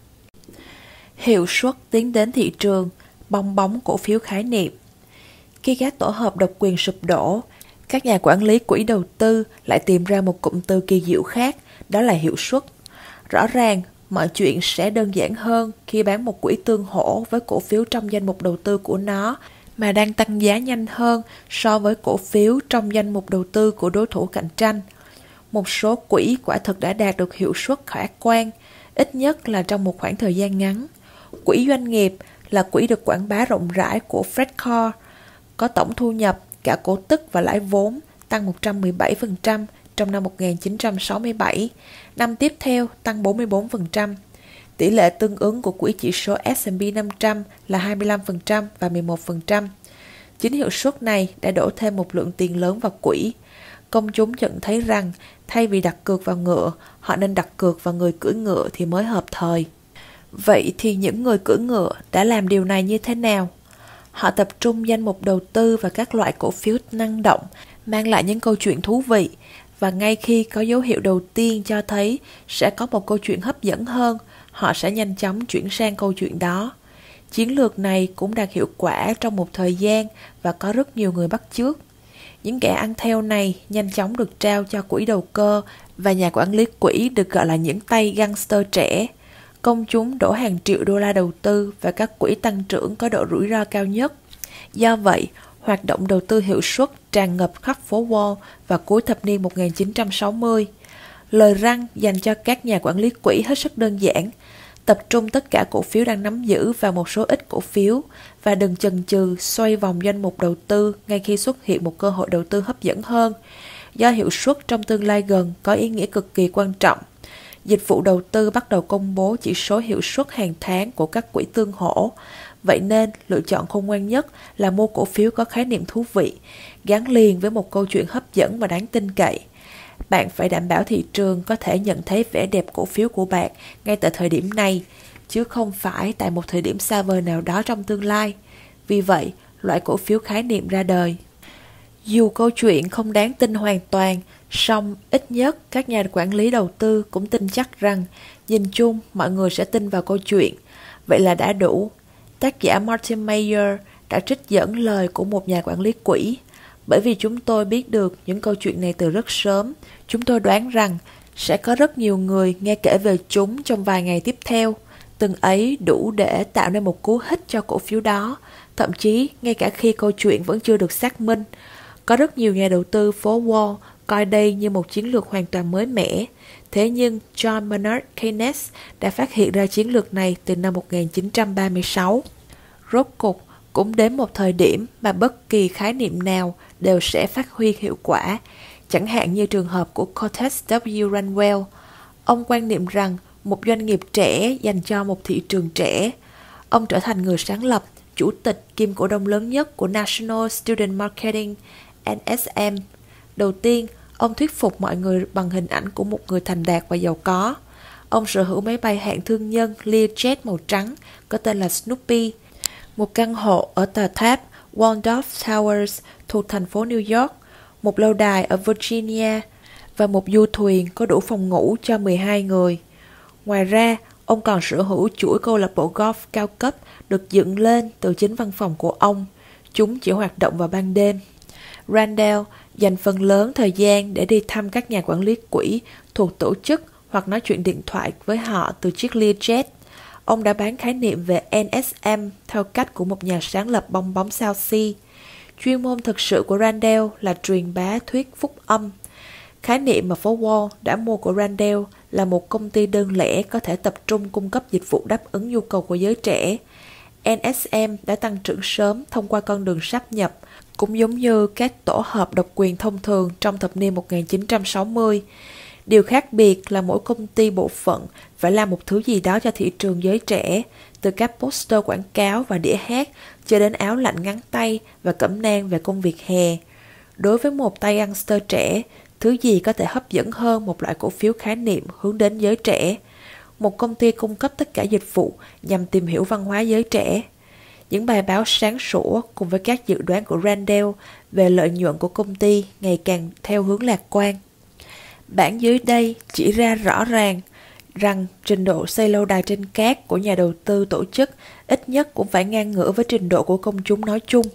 Hiệu suất tiến đến thị trường, bong bóng cổ phiếu khái niệm. Khi các tổ hợp độc quyền sụp đổ, các nhà quản lý quỹ đầu tư lại tìm ra một cụm từ kỳ diệu khác, đó là hiệu suất. Rõ ràng, mọi chuyện sẽ đơn giản hơn khi bán một quỹ tương hỗ với cổ phiếu trong danh mục đầu tư của nó mà đang tăng giá nhanh hơn so với cổ phiếu trong danh mục đầu tư của đối thủ cạnh tranh. Một số quỹ quả thực đã đạt được hiệu suất khả quan, ít nhất là trong một khoảng thời gian ngắn. Quỹ doanh nghiệp là quỹ được quảng bá rộng rãi của Fred Core, có tổng thu nhập, cả cổ tức và lãi vốn tăng một trăm mười bảy phần trăm trong năm một nghìn chín trăm sáu mươi bảy, năm tiếp theo tăng bốn mươi bốn phần trăm. Tỷ lệ tương ứng của quỹ chỉ số S and P năm trăm là hai mươi lăm phần trăm và mười một phần trăm. Chính hiệu suất này đã đổ thêm một lượng tiền lớn vào quỹ. Công chúng nhận thấy rằng thay vì đặt cược vào ngựa, họ nên đặt cược vào người cưỡi ngựa thì mới hợp thời. Vậy thì những người cưỡi ngựa đã làm điều này như thế nào? Họ tập trung danh mục đầu tư và các loại cổ phiếu năng động, mang lại những câu chuyện thú vị, và ngay khi có dấu hiệu đầu tiên cho thấy sẽ có một câu chuyện hấp dẫn hơn, họ sẽ nhanh chóng chuyển sang câu chuyện đó. Chiến lược này cũng đạt hiệu quả trong một thời gian và có rất nhiều người bắt chước. Những kẻ ăn theo này nhanh chóng được trao cho quỹ đầu cơ và nhà quản lý quỹ được gọi là những tay gangster trẻ. Công chúng đổ hàng triệu đô la đầu tư và các quỹ tăng trưởng có độ rủi ro cao nhất. Do vậy, hoạt động đầu tư hiệu suất tràn ngập khắp phố Wall vào cuối thập niên một nghìn chín trăm sáu mươi. Lời răn dành cho các nhà quản lý quỹ hết sức đơn giản: tập trung tất cả cổ phiếu đang nắm giữ vào một số ít cổ phiếu và đừng chần chừ xoay vòng danh mục đầu tư ngay khi xuất hiện một cơ hội đầu tư hấp dẫn hơn. Do hiệu suất trong tương lai gần có ý nghĩa cực kỳ quan trọng, dịch vụ đầu tư bắt đầu công bố chỉ số hiệu suất hàng tháng của các quỹ tương hỗ. Vậy nên, lựa chọn khôn ngoan nhất là mua cổ phiếu có khái niệm thú vị, gắn liền với một câu chuyện hấp dẫn và đáng tin cậy. Bạn phải đảm bảo thị trường có thể nhận thấy vẻ đẹp cổ phiếu của bạn ngay tại thời điểm này, chứ không phải tại một thời điểm xa vời nào đó trong tương lai. Vì vậy, loại cổ phiếu khái niệm ra đời. Dù câu chuyện không đáng tin hoàn toàn, song ít nhất các nhà quản lý đầu tư cũng tin chắc rằng nhìn chung mọi người sẽ tin vào câu chuyện. Vậy là đã đủ. Tác giả Martin Mayer đã trích dẫn lời của một nhà quản lý quỹ. Bởi vì chúng tôi biết được những câu chuyện này từ rất sớm, chúng tôi đoán rằng sẽ có rất nhiều người nghe kể về chúng trong vài ngày tiếp theo. Từng ấy đủ để tạo nên một cú hích cho cổ phiếu đó, thậm chí ngay cả khi câu chuyện vẫn chưa được xác minh. Có rất nhiều nhà đầu tư phố Wall coi đây như một chiến lược hoàn toàn mới mẻ. Thế nhưng John Maynard Keynes đã phát hiện ra chiến lược này từ năm một nghìn chín trăm ba mươi sáu. Rốt cục, cũng đến một thời điểm mà bất kỳ khái niệm nào đều sẽ phát huy hiệu quả, chẳng hạn như trường hợp của Cortez W. Ranwell. Ông quan niệm rằng một doanh nghiệp trẻ dành cho một thị trường trẻ. Ông trở thành người sáng lập, chủ tịch kiêm cổ đông lớn nhất của National Student Marketing N S M. Đầu tiên, ông thuyết phục mọi người bằng hình ảnh của một người thành đạt và giàu có. Ông sở hữu máy bay hạng thương nhân Learjet màu trắng có tên là Snoopy, một căn hộ ở tòa tháp Waldorf Towers thuộc thành phố New York, một lâu đài ở Virginia và một du thuyền có đủ phòng ngủ cho mười hai người. Ngoài ra, ông còn sở hữu chuỗi câu lạc bộ golf cao cấp được dựng lên từ chính văn phòng của ông. Chúng chỉ hoạt động vào ban đêm. Randall dành phần lớn thời gian để đi thăm các nhà quản lý quỹ thuộc tổ chức hoặc nói chuyện điện thoại với họ từ chiếc Learjet. Ông đã bán khái niệm về N S M theo cách của một nhà sáng lập bong bóng sao si. Chuyên môn thực sự của Randall là truyền bá thuyết phúc âm. Khái niệm mà phố Wall đã mua của Randall là một công ty đơn lẻ có thể tập trung cung cấp dịch vụ đáp ứng nhu cầu của giới trẻ. N S M đã tăng trưởng sớm thông qua con đường sáp nhập, cũng giống như các tổ hợp độc quyền thông thường trong thập niên một nghìn chín trăm sáu mươi. Điều khác biệt là mỗi công ty bộ phận phải làm một thứ gì đó cho thị trường giới trẻ, từ các poster quảng cáo và đĩa hát cho đến áo lạnh ngắn tay và cẩm nang về công việc hè. Đối với một tay youngster trẻ, thứ gì có thể hấp dẫn hơn một loại cổ phiếu khái niệm hướng đến giới trẻ? Một công ty cung cấp tất cả dịch vụ nhằm tìm hiểu văn hóa giới trẻ. Những bài báo sáng sủa cùng với các dự đoán của Randall về lợi nhuận của công ty ngày càng theo hướng lạc quan. Bảng dưới đây chỉ ra rõ ràng rằng trình độ xây lâu đài trên cát của nhà đầu tư tổ chức ít nhất cũng phải ngang ngửa với trình độ của công chúng nói chung.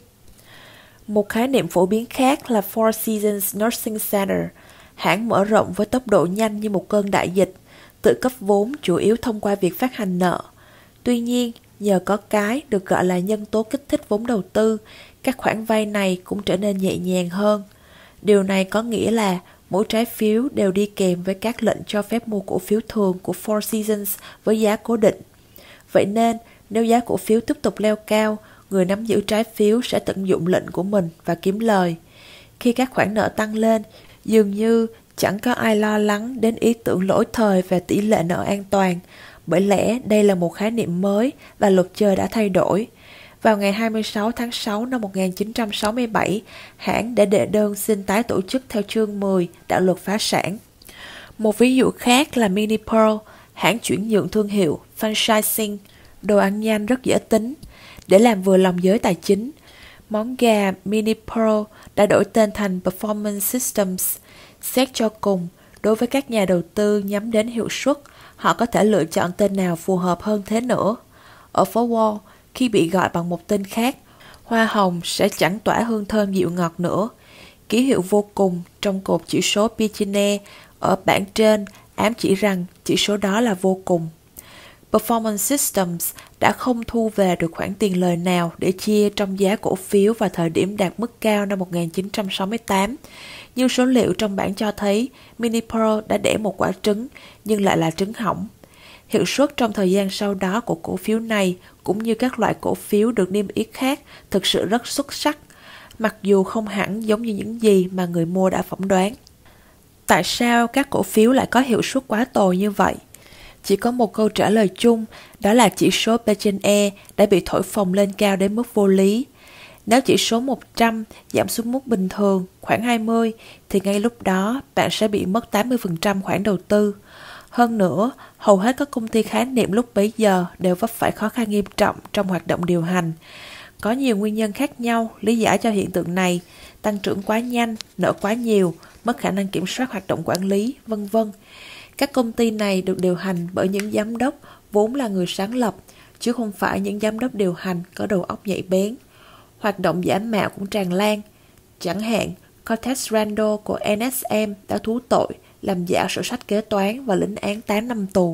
Một khái niệm phổ biến khác là Four Seasons Nursing Center, hãng mở rộng với tốc độ nhanh như một cơn đại dịch, tự cấp vốn chủ yếu thông qua việc phát hành nợ. Tuy nhiên, nhờ có cái được gọi là nhân tố kích thích vốn đầu tư, các khoản vay này cũng trở nên nhẹ nhàng hơn. Điều này có nghĩa là mỗi trái phiếu đều đi kèm với các lệnh cho phép mua cổ phiếu thường của Four Seasons với giá cố định. Vậy nên, nếu giá cổ phiếu tiếp tục leo cao, người nắm giữ trái phiếu sẽ tận dụng lệnh của mình và kiếm lời. Khi các khoản nợ tăng lên, dường như chẳng có ai lo lắng đến ý tưởng lỗi thời về tỷ lệ nợ an toàn, bởi lẽ đây là một khái niệm mới và luật chơi đã thay đổi. Vào ngày hai mươi sáu tháng sáu năm một nghìn chín trăm sáu mươi bảy, hãng đã đệ đơn xin tái tổ chức theo chương mười đạo luật phá sản. Một ví dụ khác là Mini Pearl, hãng chuyển nhượng thương hiệu franchising, đồ ăn nhanh rất dễ tính. Để làm vừa lòng giới tài chính, món gà Mini Pearl đã đổi tên thành Performance Systems. Xét cho cùng, đối với các nhà đầu tư nhắm đến hiệu suất, họ có thể lựa chọn tên nào phù hợp hơn thế nữa. Ở phố Wall, khi bị gọi bằng một tên khác, hoa hồng sẽ chẳng tỏa hương thơm dịu ngọt nữa. Ký hiệu vô cùng trong cột chỉ số P trên E ở bảng trên ám chỉ rằng chỉ số đó là vô cùng. Performance Systems đã không thu về được khoản tiền lời nào để chia trong giá cổ phiếu vào thời điểm đạt mức cao năm một nghìn chín trăm sáu mươi tám. Nhưng số liệu trong bảng cho thấy Mini Pearl đã đẻ một quả trứng nhưng lại là trứng hỏng. Hiệu suất trong thời gian sau đó của cổ phiếu này cũng như các loại cổ phiếu được niêm yết khác thực sự rất xuất sắc, mặc dù không hẳn giống như những gì mà người mua đã phỏng đoán. Tại sao các cổ phiếu lại có hiệu suất quá tồi như vậy? Chỉ có một câu trả lời chung, đó là chỉ số P trên E đã bị thổi phồng lên cao đến mức vô lý. Nếu chỉ số một trăm giảm xuống mức bình thường khoảng hai mươi, thì ngay lúc đó bạn sẽ bị mất tám mươi phần trăm khoản đầu tư. Hơn nữa, hầu hết các công ty khái niệm lúc bấy giờ đều vấp phải khó khăn nghiêm trọng trong hoạt động điều hành. Có nhiều nguyên nhân khác nhau lý giải cho hiện tượng này: tăng trưởng quá nhanh, nợ quá nhiều, mất khả năng kiểm soát hoạt động quản lý, vân vân. Các công ty này được điều hành bởi những giám đốc vốn là người sáng lập, chứ không phải những giám đốc điều hành có đầu óc nhạy bén. Hoạt động giả mạo cũng tràn lan. Chẳng hạn, Cortez Randall của N S M đã thú tội làm giả sổ sách kế toán và lĩnh án tám năm tù.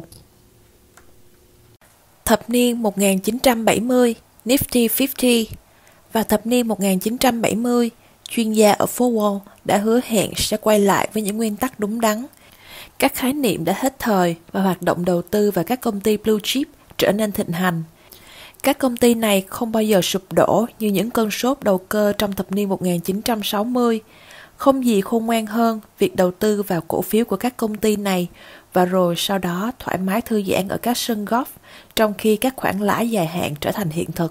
Thập niên một nghìn chín trăm bảy mươi, Nifty năm mươi. Vào thập niên một nghìn chín trăm bảy mươi, chuyên gia ở phố Wall đã hứa hẹn sẽ quay lại với những nguyên tắc đúng đắn. Các khái niệm đã hết thời và hoạt động đầu tư vào các công ty blue chip trở nên thịnh hành. Các công ty này không bao giờ sụp đổ như những cơn sốt đầu cơ trong thập niên một nghìn chín trăm sáu mươi. Không gì khôn ngoan hơn việc đầu tư vào cổ phiếu của các công ty này và rồi sau đó thoải mái thư giãn ở các sân golf trong khi các khoản lãi dài hạn trở thành hiện thực.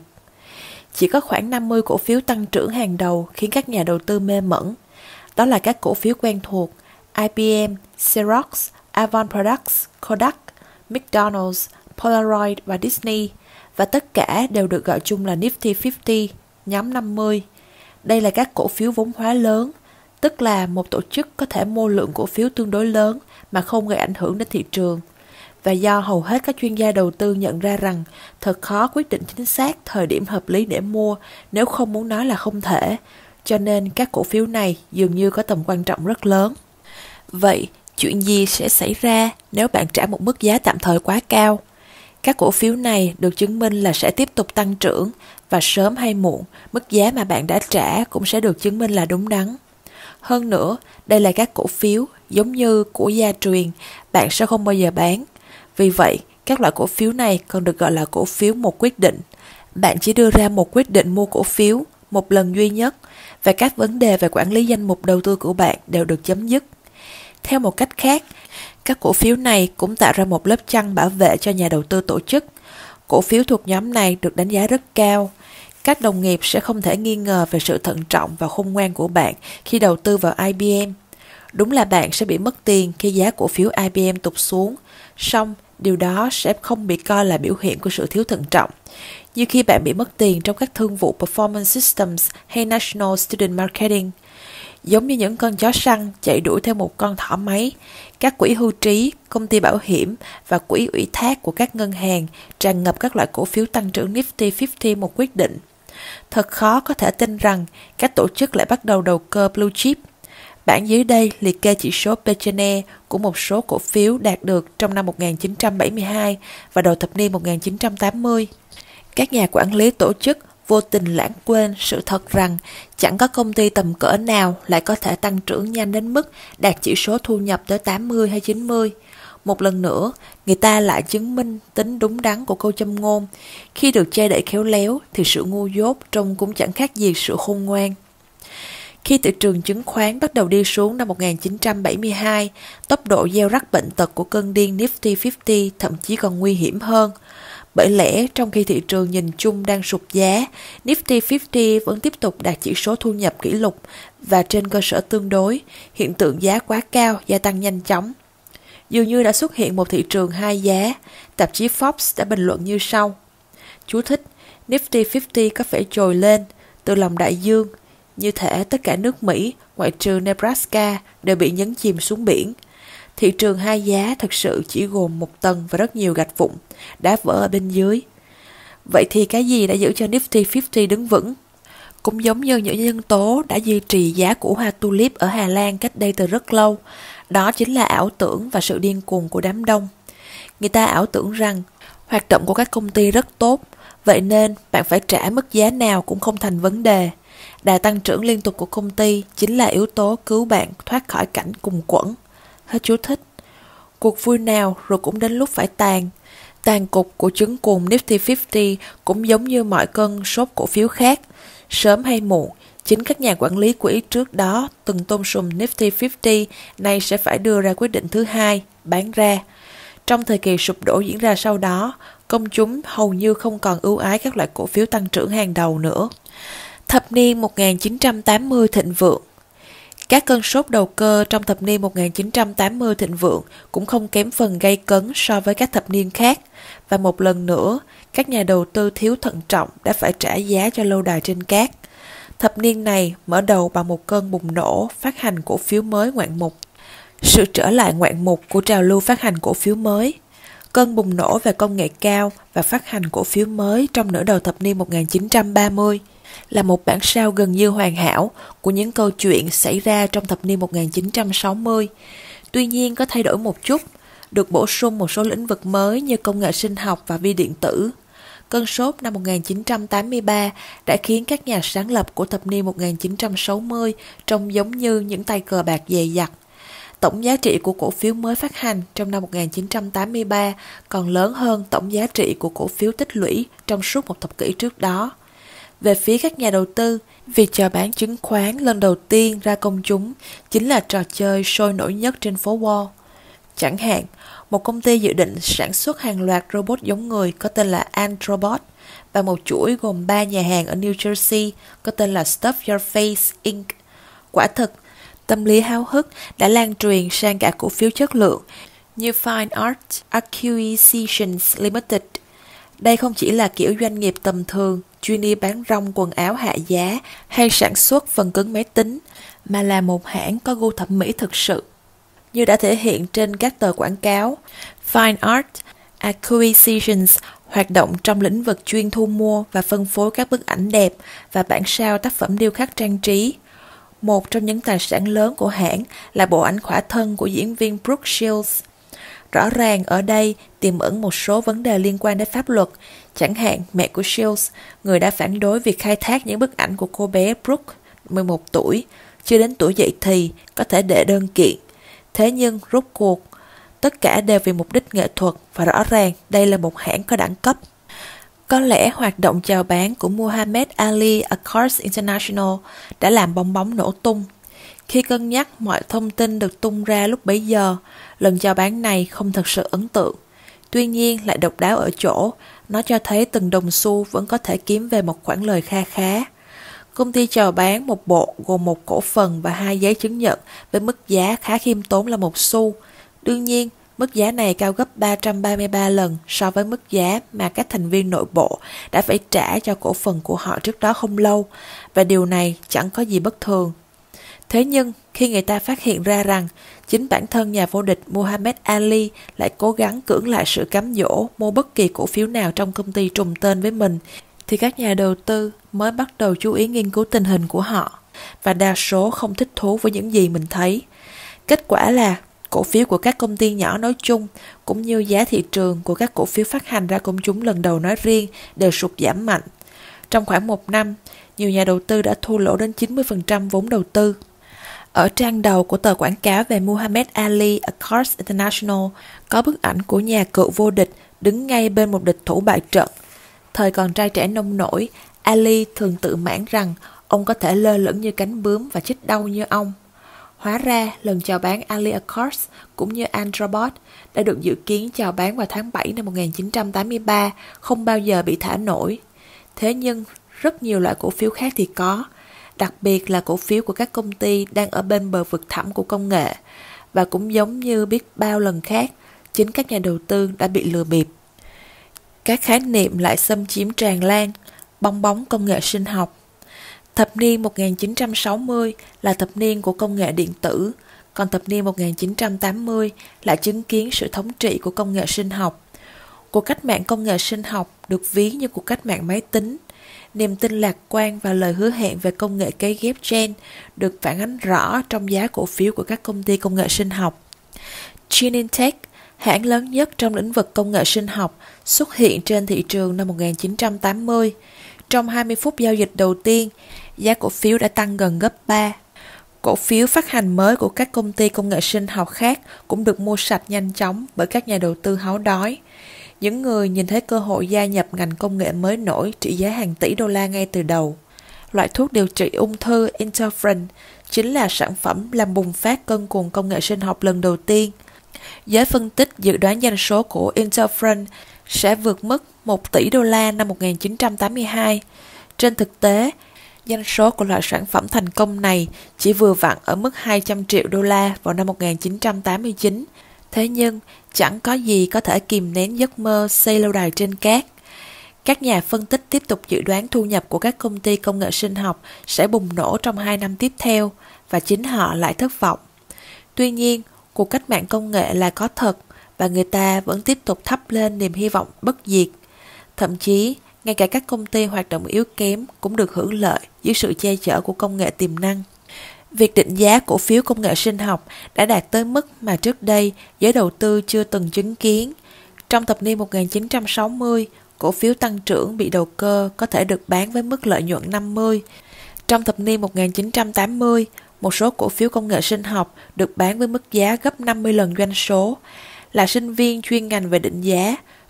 Chỉ có khoảng năm mươi cổ phiếu tăng trưởng hàng đầu khiến các nhà đầu tư mê mẩn. Đó là các cổ phiếu quen thuộc I B M, Xerox, Avon Products, Kodak, McDonald's, Polaroid và Disney, và tất cả đều được gọi chung là Nifty năm mươi, nhóm năm mươi. Đây là các cổ phiếu vốn hóa lớn, tức là một tổ chức có thể mua lượng cổ phiếu tương đối lớn mà không gây ảnh hưởng đến thị trường. Và do hầu hết các chuyên gia đầu tư nhận ra rằng thật khó quyết định chính xác thời điểm hợp lý để mua, nếu không muốn nói là không thể, cho nên các cổ phiếu này dường như có tầm quan trọng rất lớn. Vậy, chuyện gì sẽ xảy ra nếu bạn trả một mức giá tạm thời quá cao? Các cổ phiếu này được chứng minh là sẽ tiếp tục tăng trưởng, và sớm hay muộn, mức giá mà bạn đã trả cũng sẽ được chứng minh là đúng đắn. Hơn nữa, đây là các cổ phiếu giống như của gia truyền, bạn sẽ không bao giờ bán. Vì vậy, các loại cổ phiếu này còn được gọi là cổ phiếu một quyết định. Bạn chỉ đưa ra một quyết định mua cổ phiếu một lần duy nhất, và các vấn đề về quản lý danh mục đầu tư của bạn đều được chấm dứt. Theo một cách khác, các cổ phiếu này cũng tạo ra một lớp chắn bảo vệ cho nhà đầu tư tổ chức. Cổ phiếu thuộc nhóm này được đánh giá rất cao. Các đồng nghiệp sẽ không thể nghi ngờ về sự thận trọng và khôn ngoan của bạn khi đầu tư vào I B M. Đúng là bạn sẽ bị mất tiền khi giá cổ phiếu I B M tụt xuống, song điều đó sẽ không bị coi là biểu hiện của sự thiếu thận trọng, như khi bạn bị mất tiền trong các thương vụ Performance Systems hay National Student Marketing. Giống như những con chó săn chạy đuổi theo một con thỏ máy, các quỹ hưu trí, công ty bảo hiểm và quỹ ủy thác của các ngân hàng tràn ngập các loại cổ phiếu tăng trưởng Nifty năm mươi một quyết định. Thật khó có thể tin rằng các tổ chức lại bắt đầu đầu cơ blue chip. Bảng dưới đây liệt kê chỉ số P trên E của một số cổ phiếu đạt được trong năm một nghìn chín trăm bảy mươi hai và đầu thập niên một nghìn chín trăm tám mươi. Các nhà quản lý tổ chức vô tình lãng quên sự thật rằng chẳng có công ty tầm cỡ nào lại có thể tăng trưởng nhanh đến mức đạt chỉ số thu nhập tới tám mươi hay chín mươi. Một lần nữa, người ta lại chứng minh tính đúng đắn của câu châm ngôn: khi được che đậy khéo léo thì sự ngu dốt trông cũng chẳng khác gì sự khôn ngoan. Khi thị trường chứng khoán bắt đầu đi xuống năm một nghìn chín trăm bảy mươi hai, tốc độ gieo rắc bệnh tật của cơn điên Nifty năm mươi thậm chí còn nguy hiểm hơn. Bởi lẽ, trong khi thị trường nhìn chung đang sụt giá, Nifty năm mươi vẫn tiếp tục đạt chỉ số thu nhập kỷ lục, và trên cơ sở tương đối, hiện tượng giá quá cao gia tăng nhanh chóng. Dường như đã xuất hiện một thị trường hai giá, tạp chí Forbes đã bình luận như sau. Chú thích: Nifty năm mươi có vẻ trồi lên từ lòng đại dương, như thể tất cả nước Mỹ, ngoại trừ Nebraska, đều bị nhấn chìm xuống biển. Thị trường hai giá thực sự chỉ gồm một tầng và rất nhiều gạch vụn, đá vỡ ở bên dưới. Vậy thì cái gì đã giữ cho Nifty năm mươi đứng vững? Cũng giống như những nhân tố đã duy trì giá của hoa tulip ở Hà Lan cách đây từ rất lâu, đó chính là ảo tưởng và sự điên cuồng của đám đông. Người ta ảo tưởng rằng hoạt động của các công ty rất tốt, vậy nên bạn phải trả mức giá nào cũng không thành vấn đề. Đà tăng trưởng liên tục của công ty chính là yếu tố cứu bạn thoát khỏi cảnh cùng quẫn. Hết chú thích. Cuộc vui nào rồi cũng đến lúc phải tàn. Tàn cục của chứng cuồng Nifty năm mươi cũng giống như mọi cơn sốt cổ phiếu khác. Sớm hay muộn, chính các nhà quản lý quỹ trước đó từng tôn sùng Nifty năm mươi nay sẽ phải đưa ra quyết định thứ hai, bán ra. Trong thời kỳ sụp đổ diễn ra sau đó, công chúng hầu như không còn ưu ái các loại cổ phiếu tăng trưởng hàng đầu nữa. Thập niên một nghìn chín trăm tám mươi thịnh vượng. Các cơn sốt đầu cơ trong thập niên một nghìn chín trăm tám mươi thịnh vượng cũng không kém phần gay cấn so với các thập niên khác, và một lần nữa, các nhà đầu tư thiếu thận trọng đã phải trả giá cho lâu đài trên cát. Thập niên này mở đầu bằng một cơn bùng nổ phát hành cổ phiếu mới ngoạn mục. Sự trở lại ngoạn mục của trào lưu phát hành cổ phiếu mới. Cơn bùng nổ về công nghệ cao và phát hành cổ phiếu mới trong nửa đầu thập niên một nghìn chín trăm ba mươi là một bản sao gần như hoàn hảo của những câu chuyện xảy ra trong thập niên một nghìn chín trăm sáu mươi. Tuy nhiên có thay đổi một chút, được bổ sung một số lĩnh vực mới như công nghệ sinh học và vi điện tử. Cơn sốt năm một nghìn chín trăm tám mươi ba đã khiến các nhà sáng lập của thập niên một nghìn chín trăm sáu mươi trông giống như những tay cờ bạc dày dặt. Tổng giá trị của cổ phiếu mới phát hành trong năm một nghìn chín trăm tám mươi ba còn lớn hơn tổng giá trị của cổ phiếu tích lũy trong suốt một thập kỷ trước đó. Về phía các nhà đầu tư, việc chào bán chứng khoán lần đầu tiên ra công chúng chính là trò chơi sôi nổi nhất trên phố Wall. Chẳng hạn, một công ty dự định sản xuất hàng loạt robot giống người có tên là Androbot và một chuỗi gồm ba nhà hàng ở New Jersey có tên là Stuff Your Face incorporated. Quả thực, tâm lý háo hức đã lan truyền sang cả cổ phiếu chất lượng như Fine Art Acquisitions Limited. Đây không chỉ là kiểu doanh nghiệp tầm thường, chuyên đi bán rong quần áo hạ giá hay sản xuất phần cứng máy tính, mà là một hãng có gu thẩm mỹ thực sự. Như đã thể hiện trên các tờ quảng cáo, Fine Art Acquisitions hoạt động trong lĩnh vực chuyên thu mua và phân phối các bức ảnh đẹp và bản sao tác phẩm điêu khắc trang trí. Một trong những tài sản lớn của hãng là bộ ảnh khỏa thân của diễn viên Brooke Shields. Rõ ràng ở đây tiềm ẩn một số vấn đề liên quan đến pháp luật, chẳng hạn mẹ của Shields, người đã phản đối việc khai thác những bức ảnh của cô bé Brooke, mười một tuổi, chưa đến tuổi dậy thì, có thể đệ đơn kiện. Thế nhưng, rốt cuộc, tất cả đều vì mục đích nghệ thuật và rõ ràng đây là một hãng có đẳng cấp. Có lẽ hoạt động chào bán của Muhammad Ali Cars International đã làm bong bóng nổ tung. Khi cân nhắc mọi thông tin được tung ra lúc bấy giờ, lần chào bán này không thật sự ấn tượng. Tuy nhiên lại độc đáo ở chỗ, nó cho thấy từng đồng xu vẫn có thể kiếm về một khoản lời kha khá. Công ty chào bán một bộ gồm một cổ phần và hai giấy chứng nhận với mức giá khá khiêm tốn là một xu. Đương nhiên, mức giá này cao gấp ba trăm ba mươi ba lần so với mức giá mà các thành viên nội bộ đã phải trả cho cổ phần của họ trước đó không lâu, và điều này chẳng có gì bất thường. Thế nhưng, khi người ta phát hiện ra rằng chính bản thân nhà vô địch Muhammad Ali lại cố gắng cưỡng lại sự cám dỗ mua bất kỳ cổ phiếu nào trong công ty trùng tên với mình, thì các nhà đầu tư mới bắt đầu chú ý nghiên cứu tình hình của họ, và đa số không thích thú với những gì mình thấy. Kết quả là cổ phiếu của các công ty nhỏ nói chung, cũng như giá thị trường của các cổ phiếu phát hành ra công chúng lần đầu nói riêng đều sụt giảm mạnh. Trong khoảng một năm, nhiều nhà đầu tư đã thua lỗ đến chín mươi phần trăm vốn đầu tư. Ở trang đầu của tờ quảng cáo về Muhammad Ali Cars International có bức ảnh của nhà cựu vô địch đứng ngay bên một địch thủ bại trận. Thời còn trai trẻ nông nổi, Ali thường tự mãn rằng ông có thể lơ lửng như cánh bướm và chích đau như ong. Hóa ra, lần chào bán Ali Cars cũng như Androbot đã được dự kiến chào bán vào tháng bảy năm một nghìn chín trăm tám mươi ba, không bao giờ bị thả nổi. Thế nhưng, rất nhiều loại cổ phiếu khác thì có, đặc biệt là cổ phiếu của các công ty đang ở bên bờ vực thẳm của công nghệ, và cũng giống như biết bao lần khác, chính các nhà đầu tư đã bị lừa bịp. Các khái niệm lại xâm chiếm tràn lan, bong bóng công nghệ sinh học. Thập niên một nghìn chín trăm sáu mươi là thập niên của công nghệ điện tử, còn thập niên một nghìn chín trăm tám mươi lại chứng kiến sự thống trị của công nghệ sinh học. Cuộc cách mạng công nghệ sinh học được ví như cuộc cách mạng máy tính. Niềm tin lạc quan và lời hứa hẹn về công nghệ cấy ghép gen được phản ánh rõ trong giá cổ phiếu của các công ty công nghệ sinh học. Genentech, hãng lớn nhất trong lĩnh vực công nghệ sinh học, xuất hiện trên thị trường năm một nghìn chín trăm tám mươi. Trong hai mươi phút giao dịch đầu tiên, giá cổ phiếu đã tăng gần gấp ba. Cổ phiếu phát hành mới của các công ty công nghệ sinh học khác cũng được mua sạch nhanh chóng bởi các nhà đầu tư háu đói. Những người nhìn thấy cơ hội gia nhập ngành công nghệ mới nổi trị giá hàng tỷ đô la ngay từ đầu. Loại thuốc điều trị ung thư interferon chính là sản phẩm làm bùng phát cơn cuồng công nghệ sinh học lần đầu tiên. Giới phân tích dự đoán doanh số của interferon sẽ vượt mức một tỷ đô la năm một nghìn chín trăm tám mươi hai. Trên thực tế, doanh số của loại sản phẩm thành công này chỉ vừa vặn ở mức hai trăm triệu đô la vào năm một nghìn chín trăm tám mươi chín. Thế nhưng, chẳng có gì có thể kìm nén giấc mơ xây lâu đài trên cát. Các nhà phân tích tiếp tục dự đoán thu nhập của các công ty công nghệ sinh học sẽ bùng nổ trong hai năm tiếp theo, và chính họ lại thất vọng. Tuy nhiên, cuộc cách mạng công nghệ là có thật, và người ta vẫn tiếp tục thắp lên niềm hy vọng bất diệt. Thậm chí, ngay cả các công ty hoạt động yếu kém cũng được hưởng lợi dưới sự che chở của công nghệ tiềm năng. Việc định giá cổ phiếu công nghệ sinh học đã đạt tới mức mà trước đây giới đầu tư chưa từng chứng kiến. Trong thập niên một nghìn chín trăm sáu mươi, cổ phiếu tăng trưởng bị đầu cơ có thể được bán với mức lợi nhuận năm mươi. Trong thập niên một nghìn chín trăm tám mươi, một số cổ phiếu công nghệ sinh học được bán với mức giá gấp năm mươi lần doanh số. Là sinh viên chuyên ngành về định giá,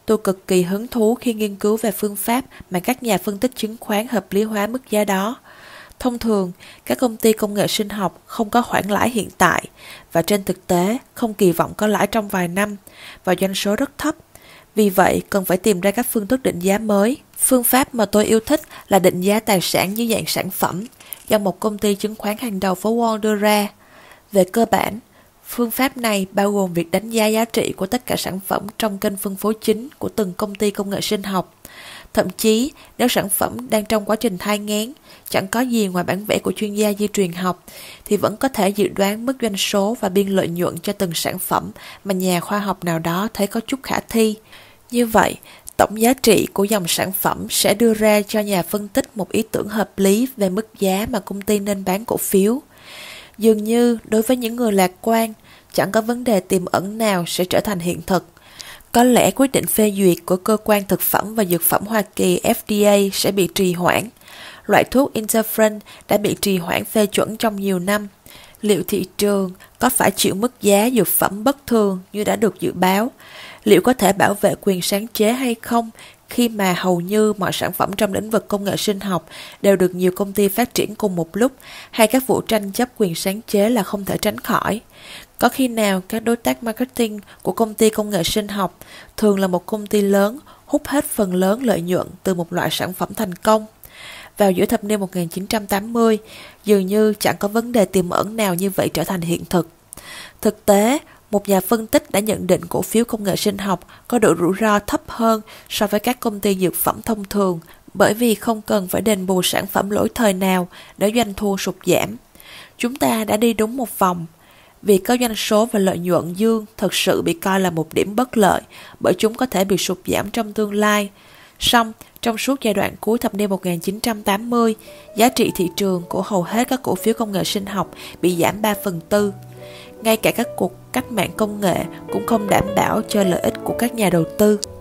tôi cực kỳ hứng thú khi nghiên cứu về phương pháp mà các nhà phân tích chứng khoán hợp lý hóa mức giá đó. Thông thường, các công ty công nghệ sinh học không có khoản lãi hiện tại và trên thực tế không kỳ vọng có lãi trong vài năm và doanh số rất thấp. Vì vậy, cần phải tìm ra các phương thức định giá mới. Phương pháp mà tôi yêu thích là định giá tài sản dưới dạng sản phẩm do một công ty chứng khoán hàng đầu phố Wall đưa ra. Về cơ bản, phương pháp này bao gồm việc đánh giá giá trị của tất cả sản phẩm trong kênh phân phối chính của từng công ty công nghệ sinh học. Thậm chí, nếu sản phẩm đang trong quá trình thai nghén, chẳng có gì ngoài bản vẽ của chuyên gia di truyền học, thì vẫn có thể dự đoán mức doanh số và biên lợi nhuận cho từng sản phẩm mà nhà khoa học nào đó thấy có chút khả thi. Như vậy, tổng giá trị của dòng sản phẩm sẽ đưa ra cho nhà phân tích một ý tưởng hợp lý về mức giá mà công ty nên bán cổ phiếu. Dường như, đối với những người lạc quan, chẳng có vấn đề tiềm ẩn nào sẽ trở thành hiện thực. Có lẽ quyết định phê duyệt của Cơ quan Thực phẩm và Dược phẩm Hoa Kỳ F D A sẽ bị trì hoãn. Loại thuốc Interferon đã bị trì hoãn phê chuẩn trong nhiều năm. Liệu thị trường có phải chịu mức giá dược phẩm bất thường như đã được dự báo? Liệu có thể bảo vệ quyền sáng chế hay không khi mà hầu như mọi sản phẩm trong lĩnh vực công nghệ sinh học đều được nhiều công ty phát triển cùng một lúc, hay các vụ tranh chấp quyền sáng chế là không thể tránh khỏi? Có khi nào các đối tác marketing của công ty công nghệ sinh học, thường là một công ty lớn, hút hết phần lớn lợi nhuận từ một loại sản phẩm thành công? Vào giữa thập niên một nghìn chín trăm tám mươi, dường như chẳng có vấn đề tiềm ẩn nào như vậy trở thành hiện thực. Thực tế, một nhà phân tích đã nhận định cổ phiếu công nghệ sinh học có độ rủi ro thấp hơn so với các công ty dược phẩm thông thường, bởi vì không cần phải đền bù sản phẩm lỗi thời nào để doanh thu sụt giảm. Chúng ta đã đi đúng một vòng. Việc có doanh số và lợi nhuận dương thực sự bị coi là một điểm bất lợi, bởi chúng có thể bị sụt giảm trong tương lai. Song, trong suốt giai đoạn cuối thập niên một nghìn chín trăm tám mươi, giá trị thị trường của hầu hết các cổ phiếu công nghệ sinh học bị giảm ba phần tư. Ngay cả các cuộc cách mạng công nghệ cũng không đảm bảo cho lợi ích của các nhà đầu tư.